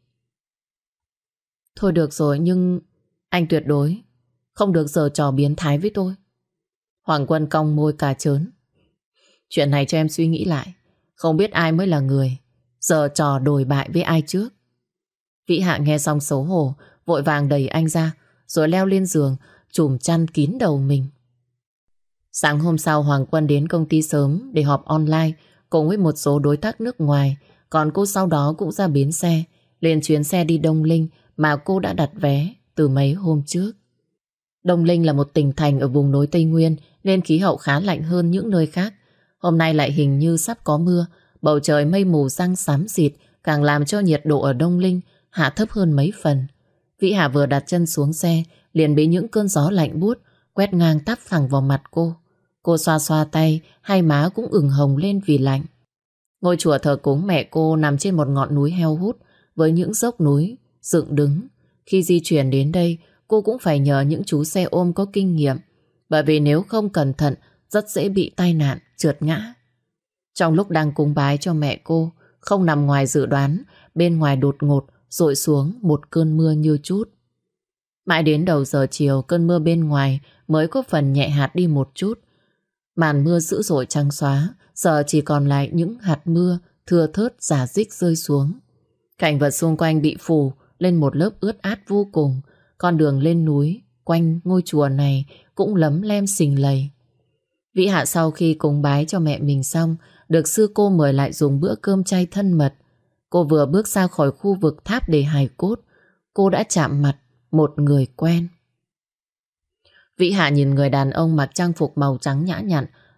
Thôi được rồi, nhưng anh tuyệt đối không được giở trò biến thái với tôi. Hoàng Quân cong môi cà trớn. Chuyện này cho em suy nghĩ lại. Không biết ai mới là người giở trò đồi bại với ai trước. Vĩ Hạ nghe xong xấu hổ, vội vàng đẩy anh ra, rồi leo lên giường, trùm chăn kín đầu mình. Sáng hôm sau Hoàng Quân đến công ty sớm để họp online cùng với một số đối tác nước ngoài. Còn cô sau đó cũng ra bến xe, lên chuyến xe đi Đông Linh mà cô đã đặt vé từ mấy hôm trước. Đông Linh là một tỉnh thành ở vùng núi Tây Nguyên nên khí hậu khá lạnh hơn những nơi khác. Hôm nay lại hình như sắp có mưa, bầu trời mây mù giăng xám xịt càng làm cho nhiệt độ ở Đông Linh hạ thấp hơn mấy phần. Vĩ Hạ vừa đặt chân xuống xe liền bị những cơn gió lạnh buốt quét ngang tắp thẳng vào mặt cô. Cô xoa xoa tay, hai má cũng ửng hồng lên vì lạnh. Ngôi chùa thờ cúng mẹ cô nằm trên một ngọn núi heo hút với những dốc núi dựng đứng. Khi di chuyển đến đây, cô cũng phải nhờ những chú xe ôm có kinh nghiệm, bởi vì nếu không cẩn thận rất dễ bị tai nạn, trượt ngã. Trong lúc đang cúng bái cho mẹ cô, không nằm ngoài dự đoán, bên ngoài đột ngột dội xuống một cơn mưa như chút. Mãi đến đầu giờ chiều, cơn mưa bên ngoài mới có phần nhẹ hạt đi một chút. Màn mưa dữ dội trắng xóa, giờ chỉ còn lại những hạt mưa thưa thớt rả rích rơi xuống. Cảnh vật xung quanh bị phủ lên một lớp ướt át vô cùng. Con đường lên núi quanh ngôi chùa này cũng lấm lem sình lầy. Vĩ Hạ sau khi cúng bái cho mẹ mình xong, được sư cô mời lại dùng bữa cơm chay thân mật. Cô vừa bước ra khỏi khu vực tháp để hài cốt, cô đã chạm mặt một người quen. Vĩ Hạ nhìn người đàn ông mặc trang phục màu trắng nhã nhặn,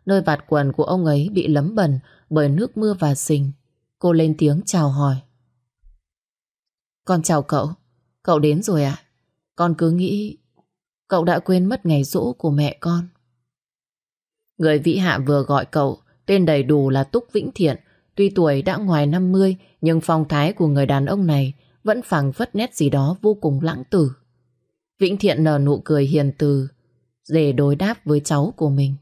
nơi vạt quần của ông ấy bị lấm bẩn bởi nước mưa và sình. Cô lên tiếng chào hỏi. Con chào cậu. Cậu đến rồi ạ? Con cứ nghĩ cậu đã quên mất ngày giỗ của mẹ con. Người Vĩ Hạ vừa gọi cậu tên đầy đủ là Túc Vĩnh Thiện. Tuy tuổi đã ngoài 50 nhưng phong thái của người đàn ông này vẫn phảng phất nét gì đó vô cùng lãng tử. Vĩnh Thiện nở nụ cười hiền từ để đối đáp với cháu của mình.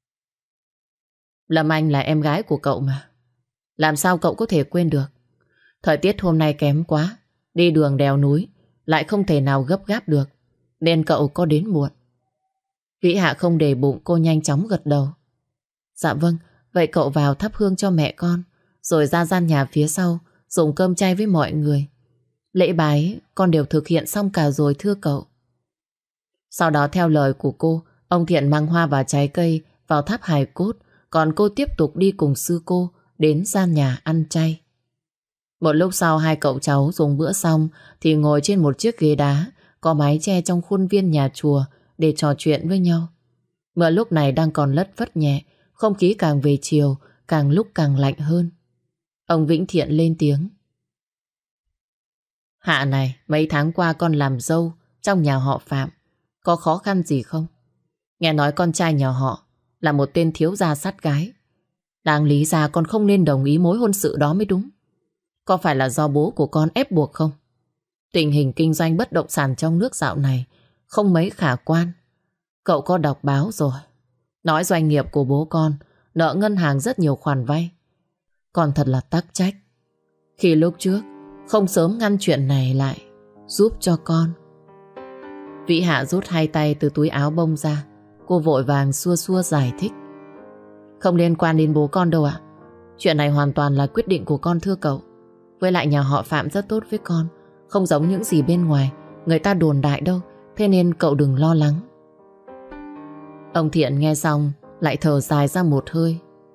Lâm Anh là em gái của cậu mà. Làm sao cậu có thể quên được? Thời tiết hôm nay kém quá, đi đường đèo núi lại không thể nào gấp gáp được, nên cậu có đến muộn. Vĩ Hạ không để bụng, cô nhanh chóng gật đầu. Dạ vâng, vậy cậu vào thắp hương cho mẹ con, rồi ra gian nhà phía sau dùng cơm chay với mọi người. Lễ bái con đều thực hiện xong cả rồi thưa cậu. Sau đó theo lời của cô, ông Thiện mang hoa và trái cây vào tháp hài cốt, còn cô tiếp tục đi cùng sư cô đến gian nhà ăn chay. Một lúc sau hai cậu cháu dùng bữa xong thì ngồi trên một chiếc ghế đá có mái che trong khuôn viên nhà chùa để trò chuyện với nhau. Mưa lúc này đang còn lất phất nhẹ, không khí càng về chiều càng lúc càng lạnh hơn. Ông Vĩnh Thiện lên tiếng. Hạ này, mấy tháng qua con làm dâu trong nhà họ Phạm, có khó khăn gì không? Nghe nói con trai nhà họ là một tên thiếu gia sát gái. Đáng lý ra con không nên đồng ý mối hôn sự đó mới đúng. Có phải là do bố của con ép buộc không? Tình hình kinh doanh bất động sản trong nước dạo này không mấy khả quan. Cậu có đọc báo rồi. Nói doanh nghiệp của bố con nợ ngân hàng rất nhiều khoản vay. Con thật là tắc trách khi lúc trước không sớm ngăn chuyện này lại giúp cho con. Vĩ Hạ rút hai tay từ túi áo bông ra. Cô vội vàng xua xua giải thích. Không liên quan đến bố con đâu ạ. Chuyện này hoàn toàn là quyết định của con thưa cậu. Với lại nhà họ Phạm rất tốt với con, không giống những gì bên ngoài người ta đồn đại đâu. Thế nên cậu đừng lo lắng. Ông Thiện nghe xong lại thở dài ra một hơi.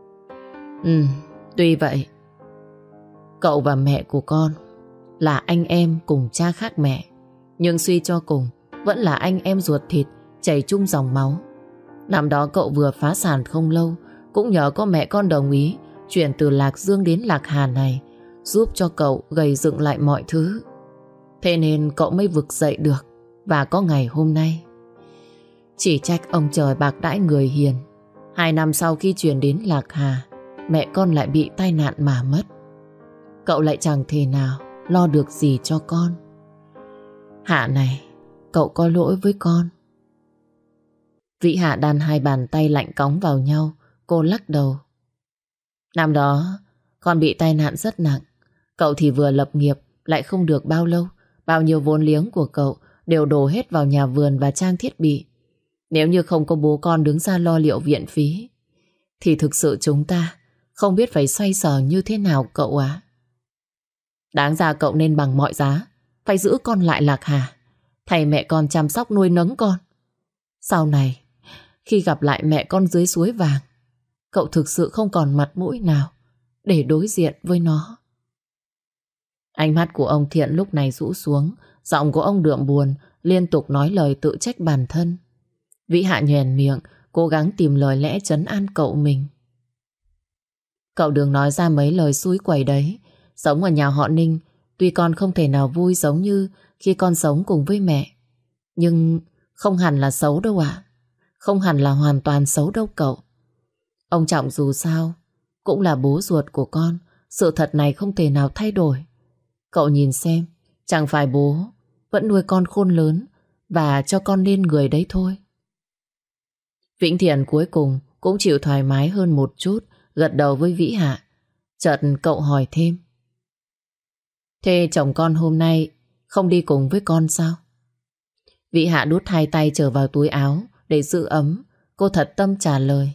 Tuy vậy, cậu và mẹ của con là anh em cùng cha khác mẹ, nhưng suy cho cùng vẫn là anh em ruột thịt, chảy chung dòng máu. Năm đó cậu vừa phá sản không lâu, cũng nhờ có mẹ con đồng ý chuyển từ Lạc Dương đến Lạc Hà này, giúp cho cậu gầy dựng lại mọi thứ. Thế nên cậu mới vực dậy được và có ngày hôm nay. Chỉ trách ông trời bạc đãi người hiền. 2 năm sau khi chuyển đến Lạc Hà, mẹ con lại bị tai nạn mà mất. Cậu lại chẳng thể nào lo được gì cho con. Hạ này, cậu có lỗi với con. Vĩ Hạ đan hai bàn tay lạnh cóng vào nhau. Cô lắc đầu. Năm đó con bị tai nạn rất nặng. Cậu thì vừa lập nghiệp lại không được bao lâu. Bao nhiêu vốn liếng của cậu đều đổ hết vào nhà vườn và trang thiết bị. Nếu như không có bố con đứng ra lo liệu viện phí thì thực sự chúng ta không biết phải xoay sở như thế nào cậu à. Đáng ra cậu nên bằng mọi giá phải giữ con lại Lạc Hà, thầy mẹ con chăm sóc nuôi nấng con. Sau này khi gặp lại mẹ con dưới suối vàng, cậu thực sự không còn mặt mũi nào để đối diện với nó. Ánh mắt của ông Thiện lúc này rũ xuống, giọng của ông đượm buồn, liên tục nói lời tự trách bản thân. Vĩ Hạ nhoẻn miệng, cố gắng tìm lời lẽ trấn an cậu mình. Cậu đừng nói ra mấy lời xúi quẩy đấy. Sống ở nhà họ Ninh, tuy con không thể nào vui giống như khi con sống cùng với mẹ, nhưng không hẳn là xấu đâu ạ. Không hẳn là hoàn toàn xấu đâu cậu. Ông Trọng dù sao cũng là bố ruột của con. Sự thật này không thể nào thay đổi. Cậu nhìn xem, chẳng phải bố vẫn nuôi con khôn lớn và cho con nên người đấy thôi. Vĩnh Thiện cuối cùng cũng chịu thoải mái hơn một chút, gật đầu với Vĩ Hạ. Chợt cậu hỏi thêm. Thế chồng con hôm nay không đi cùng với con sao? Vĩ Hạ đút hai tay trở vào túi áo để giữ ấm. Cô thật tâm trả lời.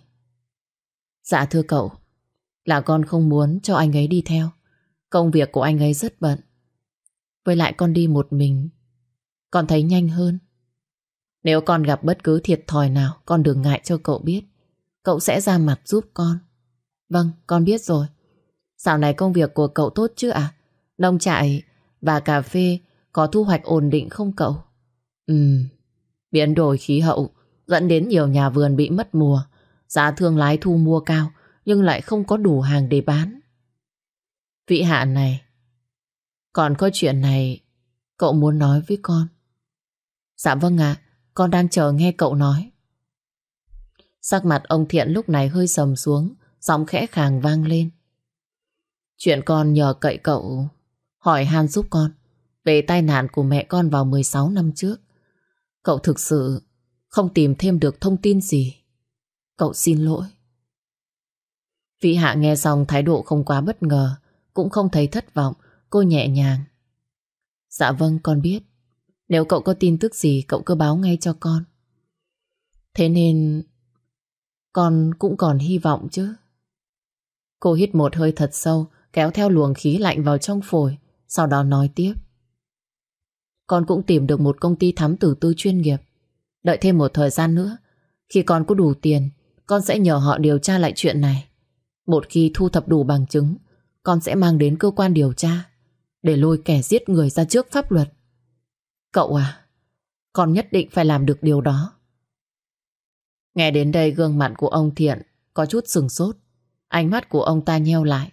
Dạ thưa cậu, là con không muốn cho anh ấy đi theo. Công việc của anh ấy rất bận. Với lại con đi một mình, con thấy nhanh hơn. Nếu con gặp bất cứ thiệt thòi nào, con đừng ngại cho cậu biết. Cậu sẽ ra mặt giúp con. Vâng, con biết rồi. Dạo này công việc của cậu tốt chứ ạ? Nông trại và cà phê có thu hoạch ổn định không cậu? Biến đổi khí hậu dẫn đến nhiều nhà vườn bị mất mùa. Giá thương lái thu mua cao nhưng lại không có đủ hàng để bán. Vị Hạ này, còn có chuyện này cậu muốn nói với con. Dạ vâng ạ, con đang chờ nghe cậu nói. Sắc mặt ông Thiện lúc này hơi sầm xuống, giọng khẽ khàng vang lên. Chuyện con nhờ cậy cậu hỏi han giúp con về tai nạn của mẹ con vào 16 năm trước. Cậu thực sự không tìm thêm được thông tin gì. Cậu xin lỗi. Vị Hạ nghe xong thái độ không quá bất ngờ, cũng không thấy thất vọng. Cô nhẹ nhàng. Dạ vâng, con biết. Nếu cậu có tin tức gì cậu cứ báo ngay cho con. Thế nên con cũng còn hy vọng chứ. Cô hít một hơi thật sâu, kéo theo luồng khí lạnh vào trong phổi, sau đó nói tiếp. Con cũng tìm được một công ty thám tử tư chuyên nghiệp. Đợi thêm một thời gian nữa, khi con có đủ tiền, con sẽ nhờ họ điều tra lại chuyện này. Một khi thu thập đủ bằng chứng, con sẽ mang đến cơ quan điều tra để lôi kẻ giết người ra trước pháp luật. Cậu à, con nhất định phải làm được điều đó. Nghe đến đây gương mặt của ông Thiện có chút sừng sốt. Ánh mắt của ông ta nheo lại.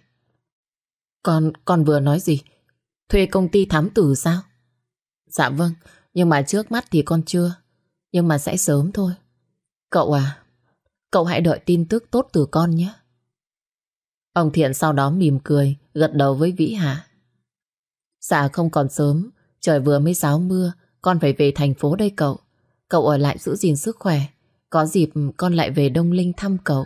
Con vừa nói gì? Thuê công ty thám tử sao? Dạ vâng, nhưng mà trước mắt thì con chưa. Nhưng mà sẽ sớm thôi. Cậu à, cậu hãy đợi tin tức tốt từ con nhé. Ông Thiện sau đó mỉm cười, gật đầu với Vĩ Hạ. Dạ không còn sớm, trời vừa mới ráo mưa, con phải về thành phố đây cậu. Cậu ở lại giữ gìn sức khỏe, có dịp con lại về Đông Linh thăm cậu.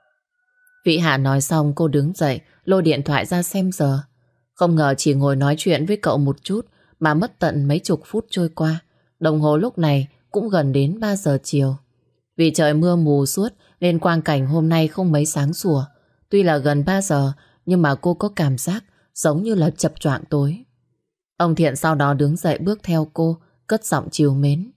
Vĩ Hạ nói xong cô đứng dậy, lôi điện thoại ra xem giờ. Không ngờ chỉ ngồi nói chuyện với cậu một chút mà mất tận mấy chục phút trôi qua. Đồng hồ lúc này cũng gần đến 3 giờ chiều. Vì trời mưa mù suốt nên quang cảnh hôm nay không mấy sáng sủa. Tuy là gần 3 giờ nhưng mà cô có cảm giác giống như là chập choạng tối. Ông Thiện sau đó đứng dậy bước theo cô, cất giọng trìu mến.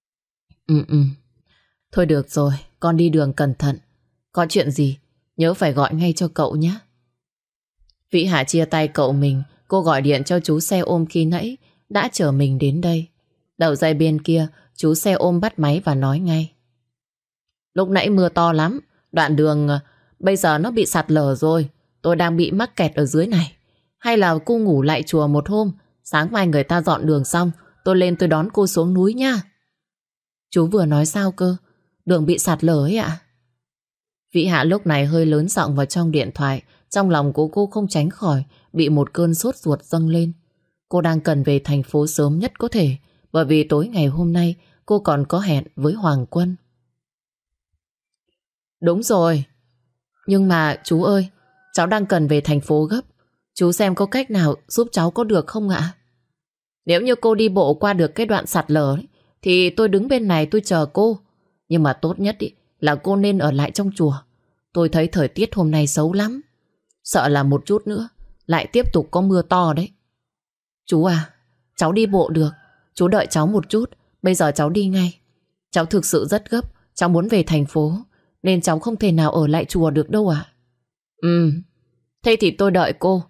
Thôi được rồi, con đi đường cẩn thận. Có chuyện gì nhớ phải gọi ngay cho cậu nhé. Vĩ Hạ chia tay cậu mình, cô gọi điện cho chú xe ôm khi nãy đã chở mình đến đây. Đầu dây bên kia, chú xe ôm bắt máy và nói ngay. Lúc nãy mưa to lắm, đoạn đường bây giờ nó bị sạt lở rồi. Tôi đang bị mắc kẹt ở dưới này. Hay là cô ngủ lại chùa một hôm, sáng mai người ta dọn đường xong tôi lên tôi đón cô xuống núi nha. Chú vừa nói sao cơ? Đường bị sạt lở ấy ạ? Vĩ Hạ lúc này hơi lớn giọng vào trong điện thoại. Trong lòng của cô không tránh khỏi bị một cơn sốt ruột dâng lên. Cô đang cần về thành phố sớm nhất có thể, bởi vì tối ngày hôm nay cô còn có hẹn với Hoàng Quân. Đúng rồi. Nhưng mà chú ơi, cháu đang cần về thành phố gấp. Chú xem có cách nào giúp cháu có được không ạ? Nếu như cô đi bộ qua được cái đoạn sạt lở ấy, thì tôi đứng bên này tôi chờ cô. Nhưng mà tốt nhất ý, là cô nên ở lại trong chùa. Tôi thấy thời tiết hôm nay xấu lắm. Sợ là một chút nữa lại tiếp tục có mưa to đấy. Chú à, cháu đi bộ được. Chú đợi cháu một chút. Bây giờ cháu đi ngay. Cháu thực sự rất gấp. Cháu muốn về thành phố nên cháu không thể nào ở lại chùa được đâu ạ. Thế thì tôi đợi cô.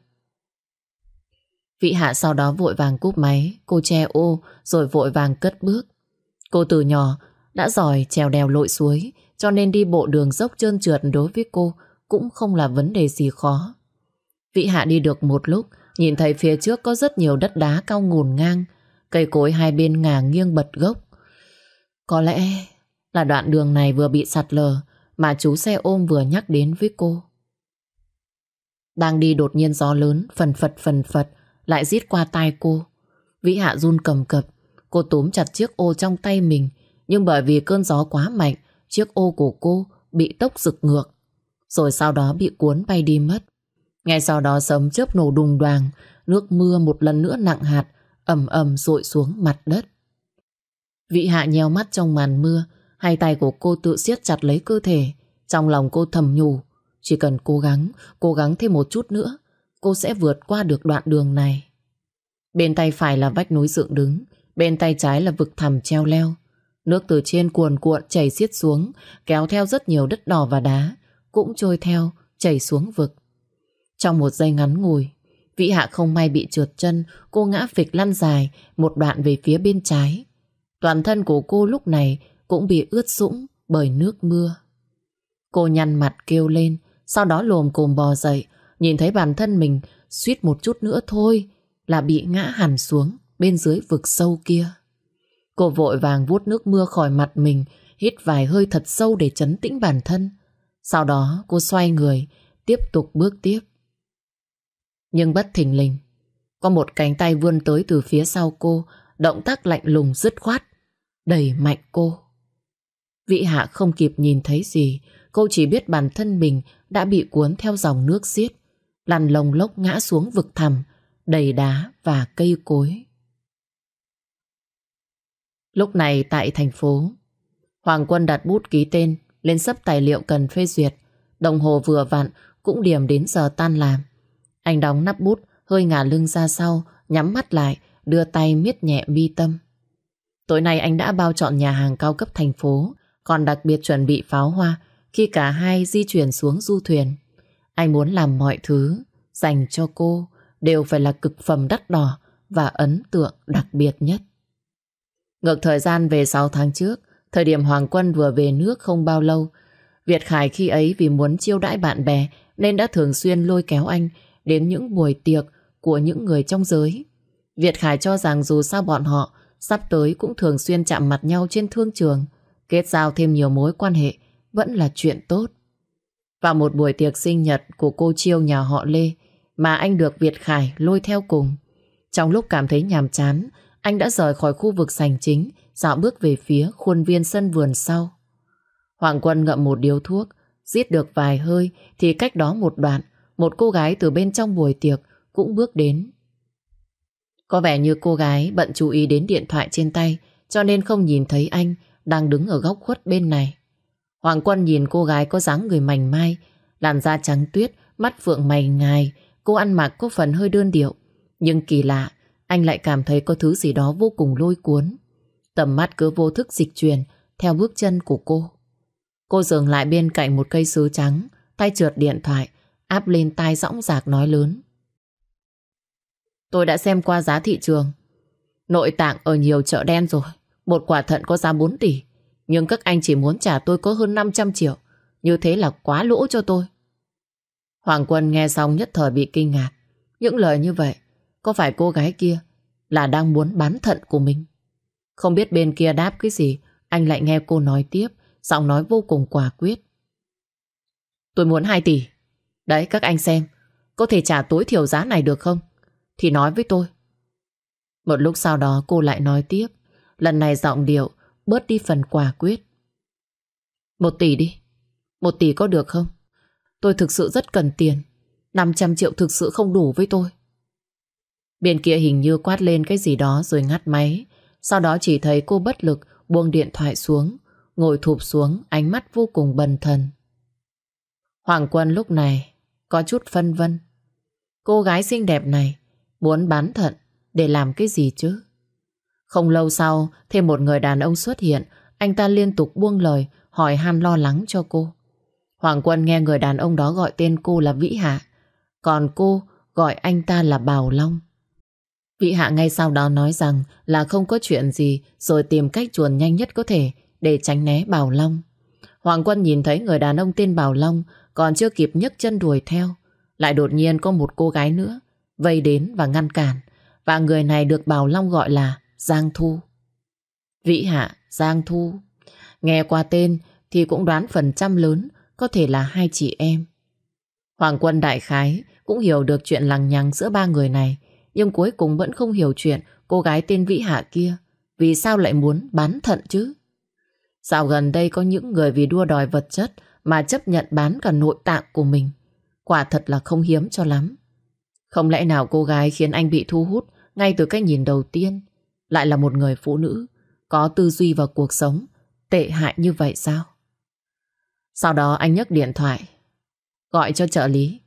Vĩ Hạ sau đó vội vàng cúp máy. Cô che ô rồi vội vàng cất bước. Cô từ nhỏ đã giỏi trèo đèo lội suối, cho nên đi bộ đường dốc trơn trượt đối với cô cũng không là vấn đề gì khó. Vĩ Hạ đi được một lúc, nhìn thấy phía trước có rất nhiều đất đá cao ngổn ngang, cây cối hai bên ngả nghiêng bật gốc. Có lẽ là đoạn đường này vừa bị sạt lở mà chú xe ôm vừa nhắc đến với cô. Đang đi đột nhiên gió lớn phần phật lại rít qua tai cô. Vĩ Hạ run cầm cập. Cô túm chặt chiếc ô trong tay mình, nhưng bởi vì cơn gió quá mạnh, chiếc ô của cô bị tốc giựt ngược, rồi sau đó bị cuốn bay đi mất. Ngay sau đó sấm chớp nổ đùng đoàng, nước mưa một lần nữa nặng hạt ầm ầm dội xuống mặt đất. Vĩ Hạ nheo mắt trong màn mưa, hai tay của cô tự siết chặt lấy cơ thể. Trong lòng cô thầm nhủ, chỉ cần cố gắng thêm một chút nữa, cô sẽ vượt qua được đoạn đường này. Bên tay phải là vách núi dựng đứng, bên tay trái là vực thẳm treo leo. Nước từ trên cuồn cuộn chảy xiết xuống, kéo theo rất nhiều đất đỏ và đá, cũng trôi theo chảy xuống vực. Trong một giây ngắn ngủi, Vĩ Hạ không may bị trượt chân, cô ngã phịch lăn dài một đoạn về phía bên trái. Toàn thân của cô lúc này cũng bị ướt sũng bởi nước mưa. Cô nhăn mặt kêu lên, sau đó lồm cồm bò dậy, nhìn thấy bản thân mình suýt một chút nữa thôi là bị ngã hẳn xuống bên dưới vực sâu kia. Cô vội vàng vuốt nước mưa khỏi mặt mình, hít vài hơi thật sâu để trấn tĩnh bản thân. Sau đó cô xoay người, tiếp tục bước tiếp. Nhưng bất thình lình, có một cánh tay vươn tới từ phía sau cô, động tác lạnh lùng dứt khoát, đẩy mạnh cô. Vĩ Hạ không kịp nhìn thấy gì, cô chỉ biết bản thân mình đã bị cuốn theo dòng nước xiết, lăn lông lốc ngã xuống vực thẳm, đầy đá và cây cối. Lúc này tại thành phố, Hoàng Quân đặt bút ký tên lên xấp tài liệu cần phê duyệt. Đồng hồ vừa vặn cũng điểm đến giờ tan làm. Anh đóng nắp bút, hơi ngả lưng ra sau, nhắm mắt lại, đưa tay miết nhẹ mi tâm. Tối nay anh đã bao trọn nhà hàng cao cấp thành phố, còn đặc biệt chuẩn bị pháo hoa khi cả hai di chuyển xuống du thuyền. Anh muốn làm mọi thứ dành cho cô đều phải là cực phẩm đắt đỏ và ấn tượng đặc biệt nhất. Ngược thời gian về 6 tháng trước, thời điểm Hoàng Quân vừa về nước không bao lâu, Việt Khải khi ấy vì muốn chiêu đãi bạn bè nên đã thường xuyên lôi kéo anh đến những buổi tiệc của những người trong giới. Việt Khải cho rằng dù sao bọn họ sắp tới cũng thường xuyên chạm mặt nhau trên thương trường, kết giao thêm nhiều mối quan hệ vẫn là chuyện tốt. Vào một buổi tiệc sinh nhật của cô Chiêu nhà họ Lê mà anh được Việt Khải lôi theo cùng. Trong lúc cảm thấy nhàm chán, anh đã rời khỏi khu vực sảnh chính, dạo bước về phía khuôn viên sân vườn sau. Hoàng Quân ngậm một điếu thuốc, rít được vài hơi thì cách đó một đoạn, một cô gái từ bên trong buổi tiệc cũng bước đến. Có vẻ như cô gái bận chú ý đến điện thoại trên tay, cho nên không nhìn thấy anh đang đứng ở góc khuất bên này. Hoàng Quân nhìn cô gái có dáng người mảnh mai, làn da trắng tuyết, mắt phượng mày ngài. Cô ăn mặc có phần hơi đơn điệu, nhưng kỳ lạ, anh lại cảm thấy có thứ gì đó vô cùng lôi cuốn. Tầm mắt cứ vô thức dịch chuyển theo bước chân của cô. Cô dừng lại bên cạnh một cây sứ trắng, tay trượt điện thoại, áp lên tai dõng dạc nói lớn. Tôi đã xem qua giá thị trường. Nội tạng ở nhiều chợ đen rồi. Một quả thận có giá 4 tỷ. Nhưng các anh chỉ muốn trả tôi có hơn 500 triệu. Như thế là quá lỗ cho tôi. Hoàng Quân nghe xong nhất thời bị kinh ngạc. Những lời như vậy, có phải cô gái kia là đang muốn bán thận của mình? Không biết bên kia đáp cái gì, anh lại nghe cô nói tiếp, giọng nói vô cùng quả quyết. Tôi muốn 2 tỷ. Đấy, các anh xem, có thể trả tối thiểu giá này được không? Thì nói với tôi. Một lúc sau đó cô lại nói tiếp, lần này giọng điệu bớt đi phần quả quyết. 1 tỷ đi. 1 tỷ có được không? Tôi thực sự rất cần tiền. 500 triệu thực sự không đủ với tôi. Bên kia hình như quát lên cái gì đó rồi ngắt máy. Sau đó chỉ thấy cô bất lực buông điện thoại xuống, ngồi thụp xuống, ánh mắt vô cùng bần thần. Hoàng Quân lúc này có chút phân vân. Cô gái xinh đẹp này muốn bán thận để làm cái gì chứ? Không lâu sau, thêm một người đàn ông xuất hiện. Anh ta liên tục buông lời hỏi han lo lắng cho cô. Hoàng Quân nghe người đàn ông đó gọi tên cô là Vĩ Hạ, còn cô gọi anh ta là Bảo Long. Vĩ Hạ ngay sau đó nói rằng là không có chuyện gì, rồi tìm cách chuồn nhanh nhất có thể để tránh né Bảo Long. Hoàng Quân nhìn thấy người đàn ông tên Bảo Long còn chưa kịp nhấc chân đuổi theo, lại đột nhiên có một cô gái nữa vây đến và ngăn cản. Và người này được Bảo Long gọi là Giang Thu. Vĩ Hạ, Giang Thu, nghe qua tên thì cũng đoán phần trăm lớn có thể là hai chị em. Hoàng Quân đại khái cũng hiểu được chuyện lằng nhằng giữa ba người này, nhưng cuối cùng vẫn không hiểu chuyện cô gái tên Vĩ Hạ kia vì sao lại muốn bán thận chứ. Dạo gần đây có những người vì đua đòi vật chất mà chấp nhận bán cả nội tạng của mình. Quả thật là không hiếm cho lắm. Không lẽ nào cô gái khiến anh bị thu hút ngay từ cái nhìn đầu tiên lại là một người phụ nữ có tư duy và cuộc sống tệ hại như vậy sao? Sau đó anh nhấc điện thoại gọi cho trợ lý.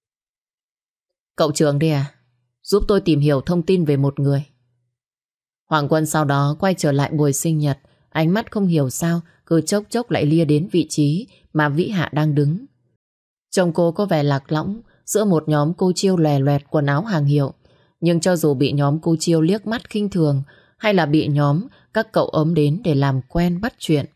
Cậu Trường đây à? Giúp tôi tìm hiểu thông tin về một người. Hoàng Quân sau đó quay trở lại buổi sinh nhật, ánh mắt không hiểu sao cứ chốc chốc lại lia đến vị trí mà Vĩ Hạ đang đứng. Trông cô có vẻ lạc lõng giữa một nhóm cô chiêu lòe loẹt quần áo hàng hiệu, nhưng cho dù bị nhóm cô chiêu liếc mắt khinh thường hay là bị nhóm các cậu ấm đến để làm quen bắt chuyện,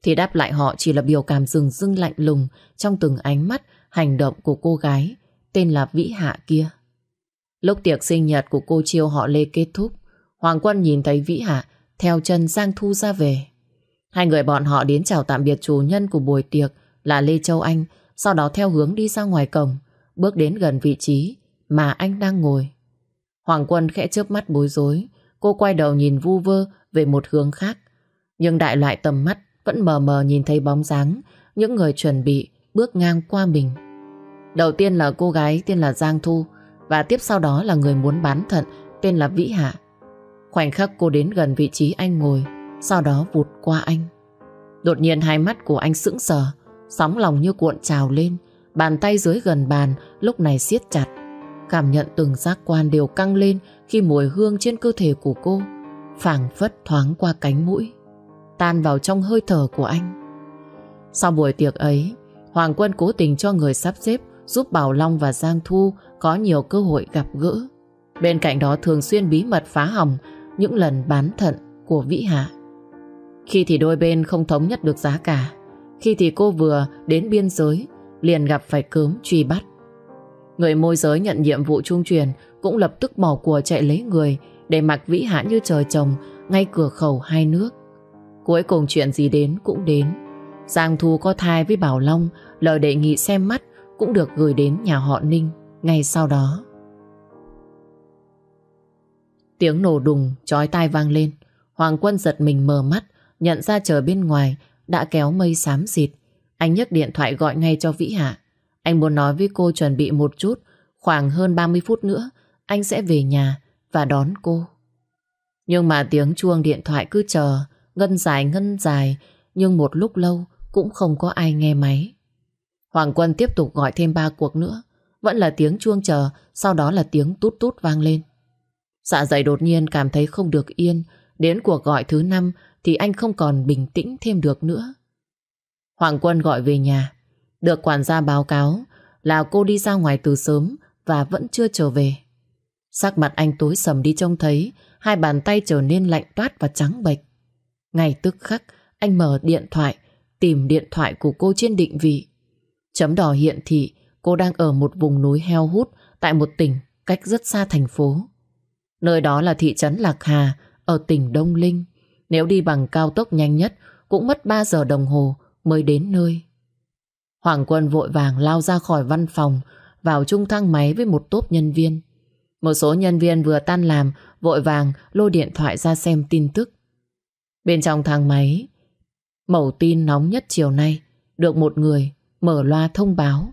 thì đáp lại họ chỉ là biểu cảm rừng rưng lạnh lùng trong từng ánh mắt, hành động của cô gái tên là Vĩ Hạ kia. Lúc tiệc sinh nhật của cô Chiêu họ Lê kết thúc, Hoàng Quân nhìn thấy Vĩ Hạ theo chân Giang Thu ra về. Hai người bọn họ đến chào tạm biệt chủ nhân của buổi tiệc là Lê Châu Anh, sau đó theo hướng đi ra ngoài cổng, bước đến gần vị trí mà anh đang ngồi. Hoàng Quân khẽ chớp mắt bối rối, cô quay đầu nhìn vu vơ về một hướng khác, nhưng đại loại tầm mắt vẫn mờ mờ nhìn thấy bóng dáng những người chuẩn bị bước ngang qua mình. Đầu tiên là cô gái tên là Giang Thu, và tiếp sau đó là người muốn bán thận tên là Vĩ Hạ. Khoảnh khắc cô đến gần vị trí anh ngồi, sau đó vụt qua anh. Đột nhiên hai mắt của anh sững sờ, sóng lòng như cuộn trào lên, bàn tay dưới gần bàn lúc này siết chặt. Cảm nhận từng giác quan đều căng lên khi mùi hương trên cơ thể của cô phảng phất thoáng qua cánh mũi, tan vào trong hơi thở của anh. Sau buổi tiệc ấy, Hoàng Quân cố tình cho người sắp xếp giúp Bảo Long và Giang Thu có nhiều cơ hội gặp gỡ. Bên cạnh đó thường xuyên bí mật phá hỏng những lần bán thận của Vĩ Hạ. Khi thì đôi bên không thống nhất được giá cả, khi thì cô vừa đến biên giới liền gặp phải cớm truy bắt. Người môi giới nhận nhiệm vụ trung truyền cũng lập tức bỏ của chạy lấy người để mặc Vĩ Hạ như trời trồng ngay cửa khẩu hai nước. Cuối cùng chuyện gì đến cũng đến. Giang Thu có thai với Bảo Long, lời đề nghị xem mắt cũng được gửi đến nhà họ Ninh ngay sau đó. Tiếng nổ đùng chói tai vang lên. Hoàng Quân giật mình mở mắt, nhận ra trời bên ngoài đã kéo mây xám xịt. Anh nhấc điện thoại gọi ngay cho Vĩ Hạ. Anh muốn nói với cô chuẩn bị một chút, khoảng hơn 30 phút nữa anh sẽ về nhà và đón cô. Nhưng mà tiếng chuông điện thoại cứ chờ, ngân dài, nhưng một lúc lâu cũng không có ai nghe máy. Hoàng Quân tiếp tục gọi thêm 3 cuộc nữa, vẫn là tiếng chuông chờ, sau đó là tiếng tút tút vang lên. Dạ dày đột nhiên cảm thấy không được yên, đến cuộc gọi thứ 5 thì anh không còn bình tĩnh thêm được nữa. Hoàng Quân gọi về nhà, được quản gia báo cáo là cô đi ra ngoài từ sớm và vẫn chưa trở về. Sắc mặt anh tối sầm đi trông thấy hai bàn tay trở nên lạnh toát và trắng bệch. Ngay tức khắc anh mở điện thoại, tìm điện thoại của cô trên định vị. Chấm đỏ hiện thị cô đang ở một vùng núi heo hút tại một tỉnh cách rất xa thành phố. Nơi đó là thị trấn Lạc Hà ở tỉnh Đông Linh. Nếu đi bằng cao tốc nhanh nhất cũng mất 3 giờ đồng hồ mới đến nơi. Hoàng Quân vội vàng lao ra khỏi văn phòng, vào chung thang máy với một tốp nhân viên. Một số nhân viên vừa tan làm vội vàng lôi điện thoại ra xem tin tức. Bên trong thang máy, mẩu tin nóng nhất chiều nay được một người mở loa thông báo.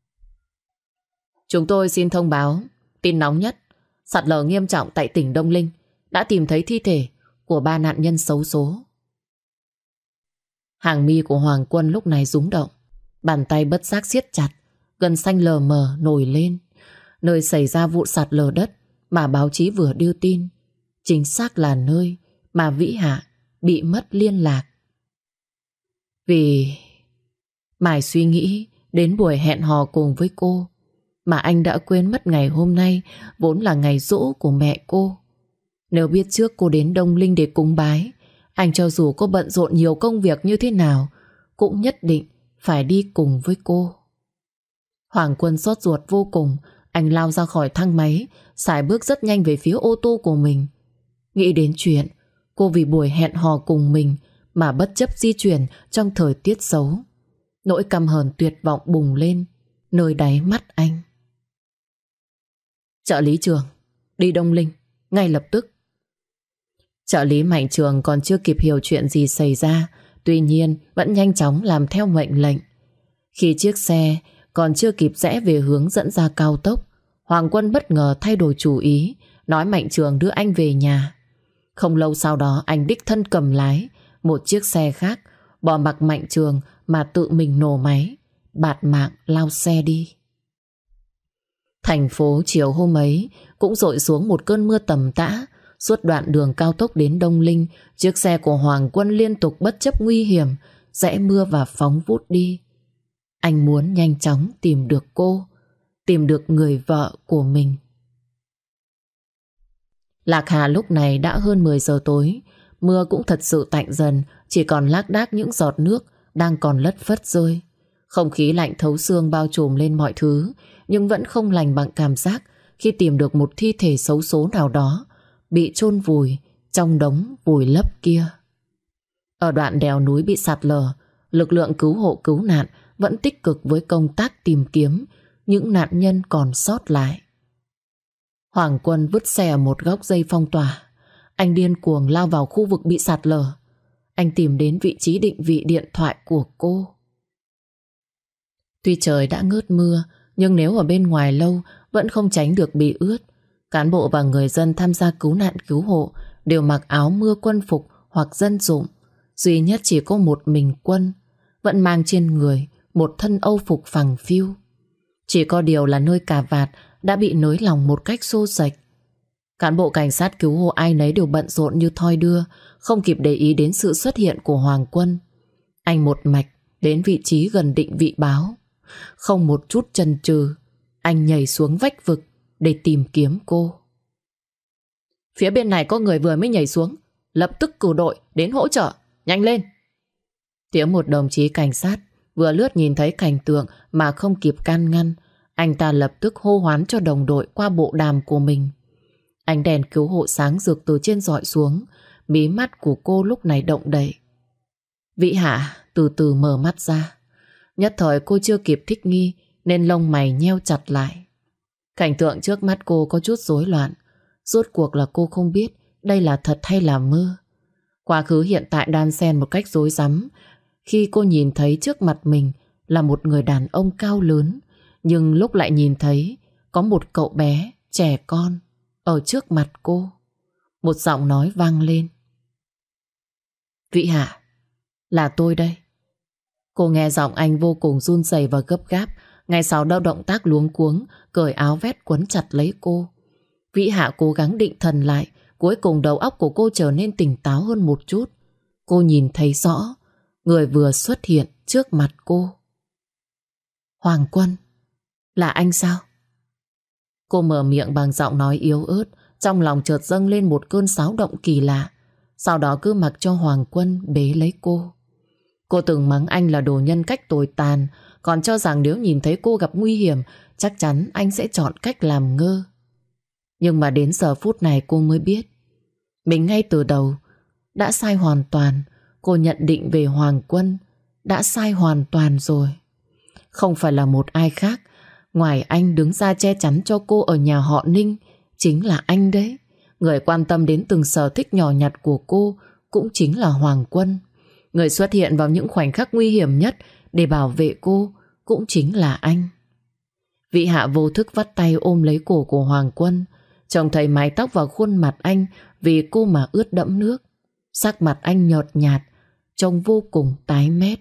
Chúng tôi xin thông báo tin nóng nhất, sạt lở nghiêm trọng tại tỉnh Đông Linh, đã tìm thấy thi thể của 3 nạn nhân xấu số. Hàng mi của Hoàng Quân lúc này rúng động, bàn tay bất giác siết chặt, gân xanh lờ mờ nổi lên. Nơi xảy ra vụ sạt lở đất mà báo chí vừa đưa tin, chính xác là nơi mà Vĩ Hạ bị mất liên lạc. Vì mải suy nghĩ đến buổi hẹn hò cùng với cô mà anh đã quên mất ngày hôm nay vốn là ngày giỗ của mẹ cô. Nếu biết trước cô đến Đông Linh để cúng bái, anh cho dù có bận rộn nhiều công việc như thế nào cũng nhất định phải đi cùng với cô. Hoàng Quân sốt ruột vô cùng. Anh lao ra khỏi thang máy, sải bước rất nhanh về phía ô tô của mình. Nghĩ đến chuyện cô vì buổi hẹn hò cùng mình mà bất chấp di chuyển trong thời tiết xấu, nỗi căm hờn tuyệt vọng bùng lên nơi đáy mắt anh. Trợ lý Trường, đi Đông Linh ngay lập tức. Trợ lý Mạnh Trường còn chưa kịp hiểu chuyện gì xảy ra, tuy nhiên vẫn nhanh chóng làm theo mệnh lệnh. Khi chiếc xe còn chưa kịp rẽ về hướng dẫn ra cao tốc, Hoàng Quân bất ngờ thay đổi chủ ý, nói Mạnh Trường đưa anh về nhà. Không lâu sau đó anh đích thân cầm lái một chiếc xe khác, bỏ mặc Mạnh Trường mà tự mình nổ máy, bạt mạng lao xe đi. Thành phố chiều hôm ấy cũng dội xuống một cơn mưa tầm tã. Suốt đoạn đường cao tốc đến Đông Linh, chiếc xe của Hoàng Quân liên tục bất chấp nguy hiểm rẽ mưa và phóng vút đi. Anh muốn nhanh chóng tìm được cô, tìm được người vợ của mình. Lạc Hà lúc này đã hơn 10 giờ tối. Mưa cũng thật sự tạnh dần, chỉ còn lác đác những giọt nước đang còn lất phất rơi. Không khí lạnh thấu xương bao trùm lên mọi thứ, nhưng vẫn không lành bằng cảm giác khi tìm được một thi thể xấu số nào đó bị chôn vùi trong đống vùi lấp kia. Ở đoạn đèo núi bị sạt lở, lực lượng cứu hộ cứu nạn vẫn tích cực với công tác tìm kiếm những nạn nhân còn sót lại. Hoàng Quân vứt xe ở một góc dây phong tỏa. Anh điên cuồng lao vào khu vực bị sạt lở. Anh tìm đến vị trí định vị điện thoại của cô. Tuy trời đã ngớt mưa, nhưng nếu ở bên ngoài lâu vẫn không tránh được bị ướt. Cán bộ và người dân tham gia cứu nạn cứu hộ đều mặc áo mưa quân phục hoặc dân dụng. Duy nhất chỉ có một mình Quân vẫn mang trên người một thân âu phục phẳng phiu. Chỉ có điều là nơi cà vạt đã bị nới lỏng một cách xô xệch. Cán bộ cảnh sát cứu hộ ai nấy đều bận rộn như thoi đưa, không kịp để ý đến sự xuất hiện của Hoàng Quân. Anh một mạch đến vị trí gần định vị báo. Không một chút chần chừ, anh nhảy xuống vách vực để tìm kiếm cô. Phía bên này có người vừa mới nhảy xuống, lập tức cử đội đến hỗ trợ, nhanh lên. Tiếng một đồng chí cảnh sát vừa lướt nhìn thấy cảnh tượng mà không kịp can ngăn. Anh ta lập tức hô hoán cho đồng đội qua bộ đàm của mình. Ánh đèn cứu hộ sáng rực từ trên dọi xuống, mí mắt của cô lúc này động đậy. Vĩ Hạ từ từ mở mắt ra. Nhất thời cô chưa kịp thích nghi nên lông mày nheo chặt lại. Cảnh tượng trước mắt cô có chút rối loạn. Rốt cuộc là cô không biết đây là thật hay là mơ. Quá khứ hiện tại đan xen một cách rối rắm khi cô nhìn thấy trước mặt mình là một người đàn ông cao lớn, nhưng lúc lại nhìn thấy có một cậu bé trẻ con ở trước mặt cô. Một giọng nói vang lên. Vĩ Hạ, là tôi đây. Cô nghe giọng anh vô cùng run rẩy và gấp gáp. Ngay sau đó động tác luống cuống cởi áo vest quấn chặt lấy cô. Vĩ Hạ cố gắng định thần lại. Cuối cùng đầu óc của cô trở nên tỉnh táo hơn một chút. Cô nhìn thấy rõ người vừa xuất hiện trước mặt cô. Hoàng Quân, là anh sao? Cô mở miệng bằng giọng nói yếu ớt. Trong lòng chợt dâng lên một cơn xáo động kỳ lạ. Sau đó cứ mặc cho Hoàng Quân bế lấy cô. Cô từng mắng anh là đồ nhân cách tồi tàn, còn cho rằng nếu nhìn thấy cô gặp nguy hiểm chắc chắn anh sẽ chọn cách làm ngơ. Nhưng mà đến giờ phút này cô mới biết mình ngay từ đầu đã sai hoàn toàn. Cô nhận định về Hoàng Quân đã sai hoàn toàn rồi. Không phải là một ai khác ngoài anh đứng ra che chắn cho cô ở nhà họ Ninh. Chính là anh đấy. Người quan tâm đến từng sở thích nhỏ nhặt của cô cũng chính là Hoàng Quân. Người xuất hiện vào những khoảnh khắc nguy hiểm nhất để bảo vệ cô cũng chính là anh. Vĩ Hạ vô thức vắt tay ôm lấy cổ của Hoàng Quân. Trông thấy mái tóc và khuôn mặt anh vì cô mà ướt đẫm nước. Sắc mặt anh nhợt nhạt, trông vô cùng tái mét.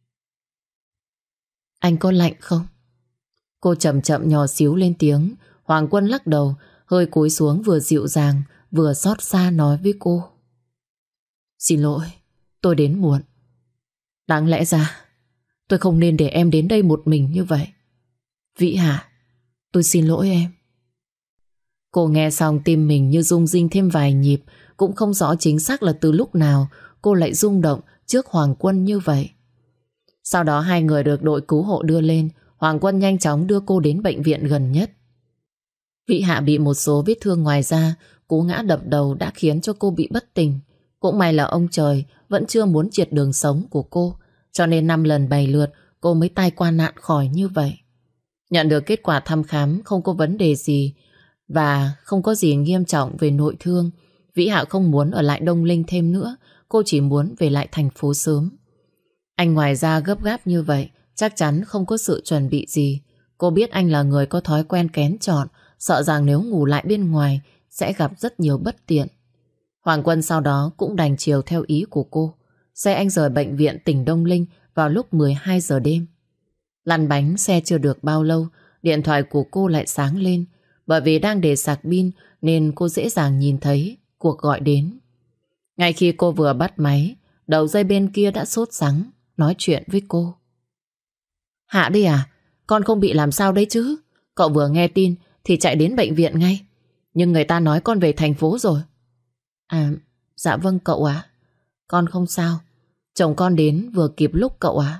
Anh có lạnh không? Cô chậm chậm nhỏ xíu lên tiếng. Hoàng Quân lắc đầu, hơi cúi xuống vừa dịu dàng vừa xót xa nói với cô. Xin lỗi, tôi đến muộn. Đáng lẽ ra tôi không nên để em đến đây một mình như vậy. Vĩ Hạ, tôi xin lỗi em. Cô nghe xong tim mình như rung rinh thêm vài nhịp. Cũng không rõ chính xác là từ lúc nào cô lại rung động trước Hoàng Quân như vậy. Sau đó hai người được đội cứu hộ đưa lên. Hoàng Quân nhanh chóng đưa cô đến bệnh viện gần nhất. Vĩ Hạ bị một số vết thương ngoài da, cú ngã đập đầu đã khiến cho cô bị bất tỉnh. Cũng may là ông trời vẫn chưa muốn triệt đường sống của cô, cho nên 5 lần 7 lượt cô mới tai qua nạn khỏi như vậy. Nhận được kết quả thăm khám không có vấn đề gì và không có gì nghiêm trọng về nội thương. Vĩ Hạ không muốn ở lại Đông Linh thêm nữa. Cô chỉ muốn về lại thành phố sớm. Anh ngoài ra gấp gáp như vậy chắc chắn không có sự chuẩn bị gì. Cô biết anh là người có thói quen kén chọn, sợ rằng nếu ngủ lại bên ngoài sẽ gặp rất nhiều bất tiện. Hoàng Quân sau đó cũng đành chiều theo ý của cô. Xe anh rời bệnh viện tỉnh Đông Linh vào lúc 12 giờ đêm. Lăn bánh xe chưa được bao lâu, điện thoại của cô lại sáng lên. Bởi vì đang để sạc pin nên cô dễ dàng nhìn thấy cuộc gọi đến. Ngay khi cô vừa bắt máy, đầu dây bên kia đã sốt sắng nói chuyện với cô. Hạ đi à? Con không bị làm sao đấy chứ? Cậu vừa nghe tin thì chạy đến bệnh viện ngay. Nhưng người ta nói con về thành phố rồi. À, dạ vâng cậu ạ. Con không sao. Chồng con đến vừa kịp lúc cậu ạ.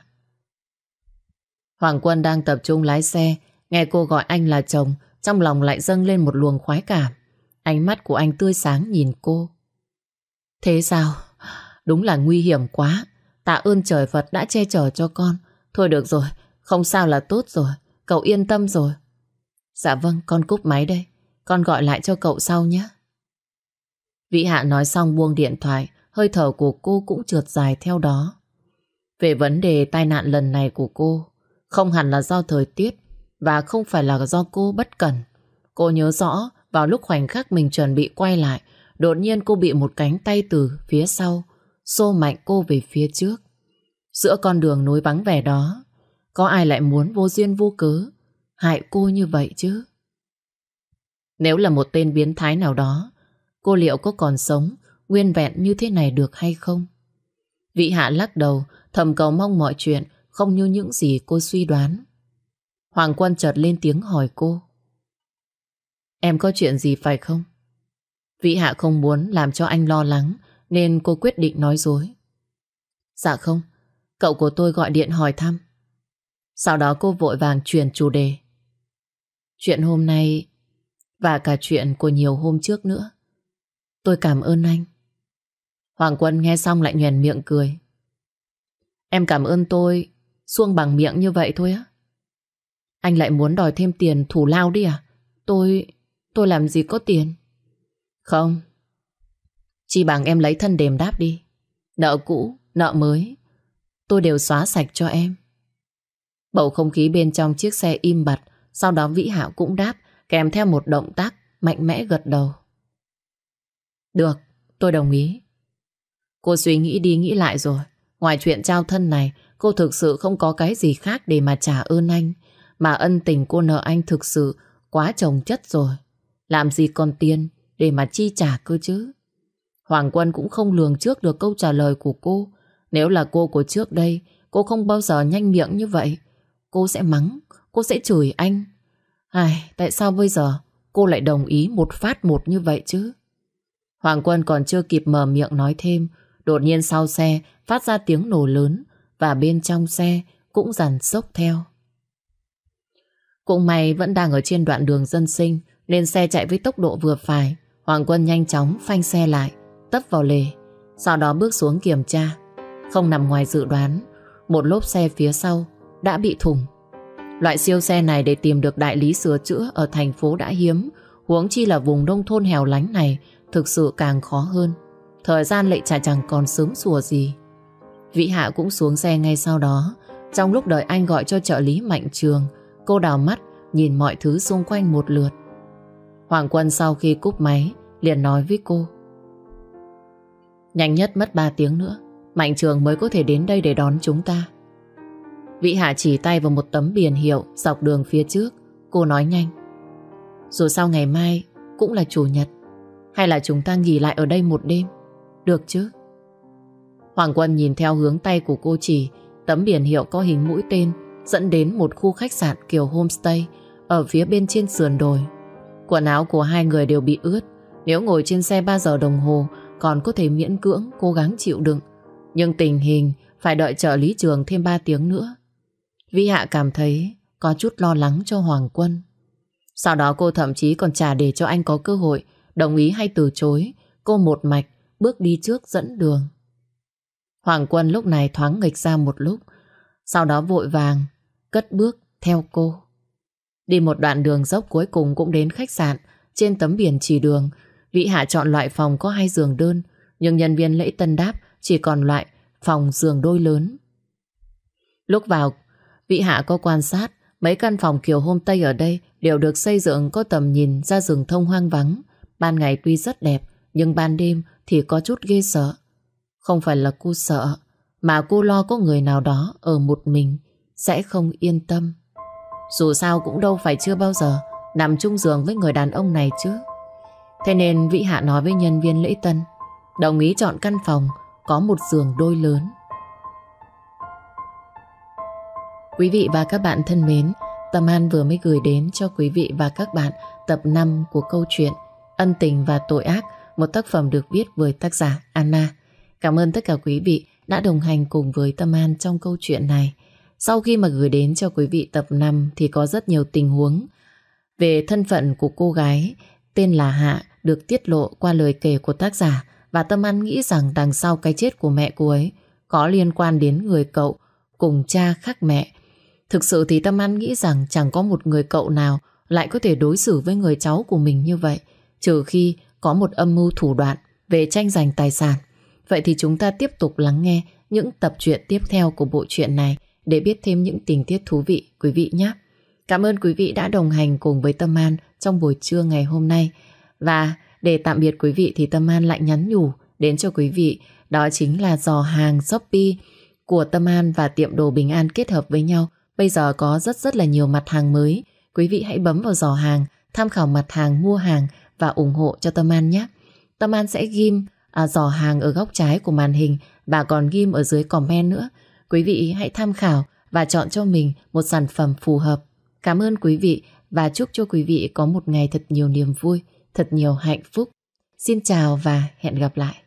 Hoàng Quân đang tập trung lái xe, nghe cô gọi anh là chồng, trong lòng lại dâng lên một luồng khoái cảm. Ánh mắt của anh tươi sáng nhìn cô. Thế sao? Đúng là nguy hiểm quá. Tạ ơn trời Phật đã che chở cho con. Thôi được rồi, không sao là tốt rồi. Cậu yên tâm rồi. Dạ vâng, con cúp máy đây. Con gọi lại cho cậu sau nhé. Vĩ Hạ nói xong buông điện thoại, hơi thở của cô cũng trượt dài theo đó. Về vấn đề tai nạn lần này của cô, không hẳn là do thời tiết và không phải là do cô bất cẩn. Cô nhớ rõ vào lúc khoảnh khắc mình chuẩn bị quay lại, đột nhiên cô bị một cánh tay từ phía sau xô mạnh cô về phía trước. Giữa con đường nối vắng vẻ đó, có ai lại muốn vô duyên vô cớ hại cô như vậy chứ? Nếu là một tên biến thái nào đó, cô liệu có còn sống nguyên vẹn như thế này được hay không? Vĩ Hạ lắc đầu, thầm cầu mong mọi chuyện không như những gì cô suy đoán. Hoàng Quân chợt lên tiếng hỏi cô. Em có chuyện gì phải không? Vĩ Hạ không muốn làm cho anh lo lắng nên cô quyết định nói dối. Dạ không, cậu của tôi gọi điện hỏi thăm. Sau đó cô vội vàng chuyển chủ đề. Chuyện hôm nay và cả chuyện của nhiều hôm trước nữa. Tôi cảm ơn anh. Hoàng Quân nghe xong lại nhoẻn miệng cười. Em cảm ơn tôi suông bằng miệng như vậy thôi á? Anh lại muốn đòi thêm tiền thù lao đi à? Tôi làm gì có tiền. Không, chỉ bằng em lấy thân đền đáp đi. Nợ cũ, nợ mới, tôi đều xóa sạch cho em. Bầu không khí bên trong chiếc xe im bặt. Sau đó Vĩ Hạ cũng đáp, kèm theo một động tác mạnh mẽ gật đầu. Được, tôi đồng ý. Cô suy nghĩ đi nghĩ lại rồi. Ngoài chuyện trao thân này, cô thực sự không có cái gì khác để mà trả ơn anh. Mà ân tình cô nợ anh thực sự quá chồng chất rồi. Làm gì còn tiền để mà chi trả cơ chứ? Hoàng Quân cũng không lường trước được câu trả lời của cô. Nếu là cô của trước đây, cô không bao giờ nhanh miệng như vậy. Cô sẽ mắng, cô sẽ chửi anh. Tại sao bây giờ cô lại đồng ý một phát một như vậy chứ? Hoàng Quân còn chưa kịp mở miệng nói thêm, đột nhiên sau xe phát ra tiếng nổ lớn và bên trong xe cũng dằn xốc theo. Cũng may vẫn đang ở trên đoạn đường dân sinh nên xe chạy với tốc độ vừa phải. Hoàng Quân nhanh chóng phanh xe lại, tấp vào lề, sau đó bước xuống kiểm tra. Không nằm ngoài dự đoán, một lốp xe phía sau đã bị thủng. Loại siêu xe này để tìm được đại lý sửa chữa ở thành phố đã hiếm, huống chi là vùng nông thôn hẻo lánh này thực sự càng khó hơn. Thời gian lại chẳng còn sớm sủa gì. Vĩ Hạ cũng xuống xe ngay sau đó. Trong lúc đợi anh gọi cho trợ lý Mạnh Trường, cô đảo mắt nhìn mọi thứ xung quanh một lượt. Hoàng Quân sau khi cúp máy liền nói với cô. Nhanh nhất mất 3 tiếng nữa Mạnh Trường mới có thể đến đây để đón chúng ta. Vĩ Hạ chỉ tay vào một tấm biển hiệu dọc đường phía trước. Cô nói nhanh. Dù sao ngày mai cũng là chủ nhật, hay là chúng ta nghỉ lại ở đây một đêm, được chứ? Hoàng Quân nhìn theo hướng tay của cô chỉ. Tấm biển hiệu có hình mũi tên dẫn đến một khu khách sạn kiểu homestay ở phía bên trên sườn đồi. Quần áo của hai người đều bị ướt. Nếu ngồi trên xe 3 giờ đồng hồ còn có thể miễn cưỡng cố gắng chịu đựng, nhưng tình hình phải đợi trợ lý Trường thêm 3 tiếng nữa. Vĩ Hạ cảm thấy có chút lo lắng cho Hoàng Quân. Sau đó cô thậm chí còn chả để cho anh có cơ hội đồng ý hay từ chối. Cô một mạch bước đi trước dẫn đường. Hoàng Quân lúc này thoáng nghịch ra một lúc, sau đó vội vàng cất bước theo cô. Đi một đoạn đường dốc cuối cùng cũng đến khách sạn. Trên tấm biển chỉ đường, Vĩ Hạ chọn loại phòng có 2 giường đơn, nhưng nhân viên lễ tân đáp chỉ còn loại phòng giường đôi lớn. Lúc vào, Vĩ Hạ có quan sát mấy căn phòng kiểu homestay ở đây đều được xây dựng có tầm nhìn ra rừng thông hoang vắng. Ban ngày tuy rất đẹp, nhưng ban đêm thì có chút ghê sợ. Không phải là cô sợ, mà cô lo có người nào đó ở một mình sẽ không yên tâm. Dù sao cũng đâu phải chưa bao giờ nằm chung giường với người đàn ông này chứ. Thế nên Vĩ Hạ nói với nhân viên lễ tân đồng ý chọn căn phòng có một giường đôi lớn. Quý vị và các bạn thân mến, Tâm An vừa mới gửi đến cho quý vị và các bạn tập 5 của câu chuyện Ân tình và tội ác, một tác phẩm được viết bởi tác giả Anna. Cảm ơn tất cả quý vị đã đồng hành cùng với Tâm An trong câu chuyện này. Sau khi mà gửi đến cho quý vị tập 5 thì có rất nhiều tình huống về thân phận của cô gái tên là Hạ được tiết lộ qua lời kể của tác giả, và Tâm An nghĩ rằng đằng sau cái chết của mẹ cô ấy có liên quan đến người cậu cùng cha khác mẹ. Thực sự thì Tâm An nghĩ rằng chẳng có một người cậu nào lại có thể đối xử với người cháu của mình như vậy, trừ khi có một âm mưu thủ đoạn về tranh giành tài sản. Vậy thì chúng ta tiếp tục lắng nghe những tập truyện tiếp theo của bộ truyện này để biết thêm những tình tiết thú vị quý vị nhé. Cảm ơn quý vị đã đồng hành cùng với Tâm An trong buổi trưa ngày hôm nay. Và để tạm biệt quý vị thì Tâm An lại nhắn nhủ đến cho quý vị, đó chính là giỏ hàng Shopee của Tâm An và tiệm đồ Bình An kết hợp với nhau. Bây giờ có rất là nhiều mặt hàng mới. Quý vị hãy bấm vào giỏ hàng, tham khảo mặt hàng, mua hàng và ủng hộ cho Tâm An nhé. Tâm An sẽ ghim giỏ hàng ở góc trái của màn hình và còn ghim ở dưới comment nữa. Quý vị hãy tham khảo và chọn cho mình một sản phẩm phù hợp. Cảm ơn quý vị và chúc cho quý vị có một ngày thật nhiều niềm vui, thật nhiều hạnh phúc. Xin chào và hẹn gặp lại.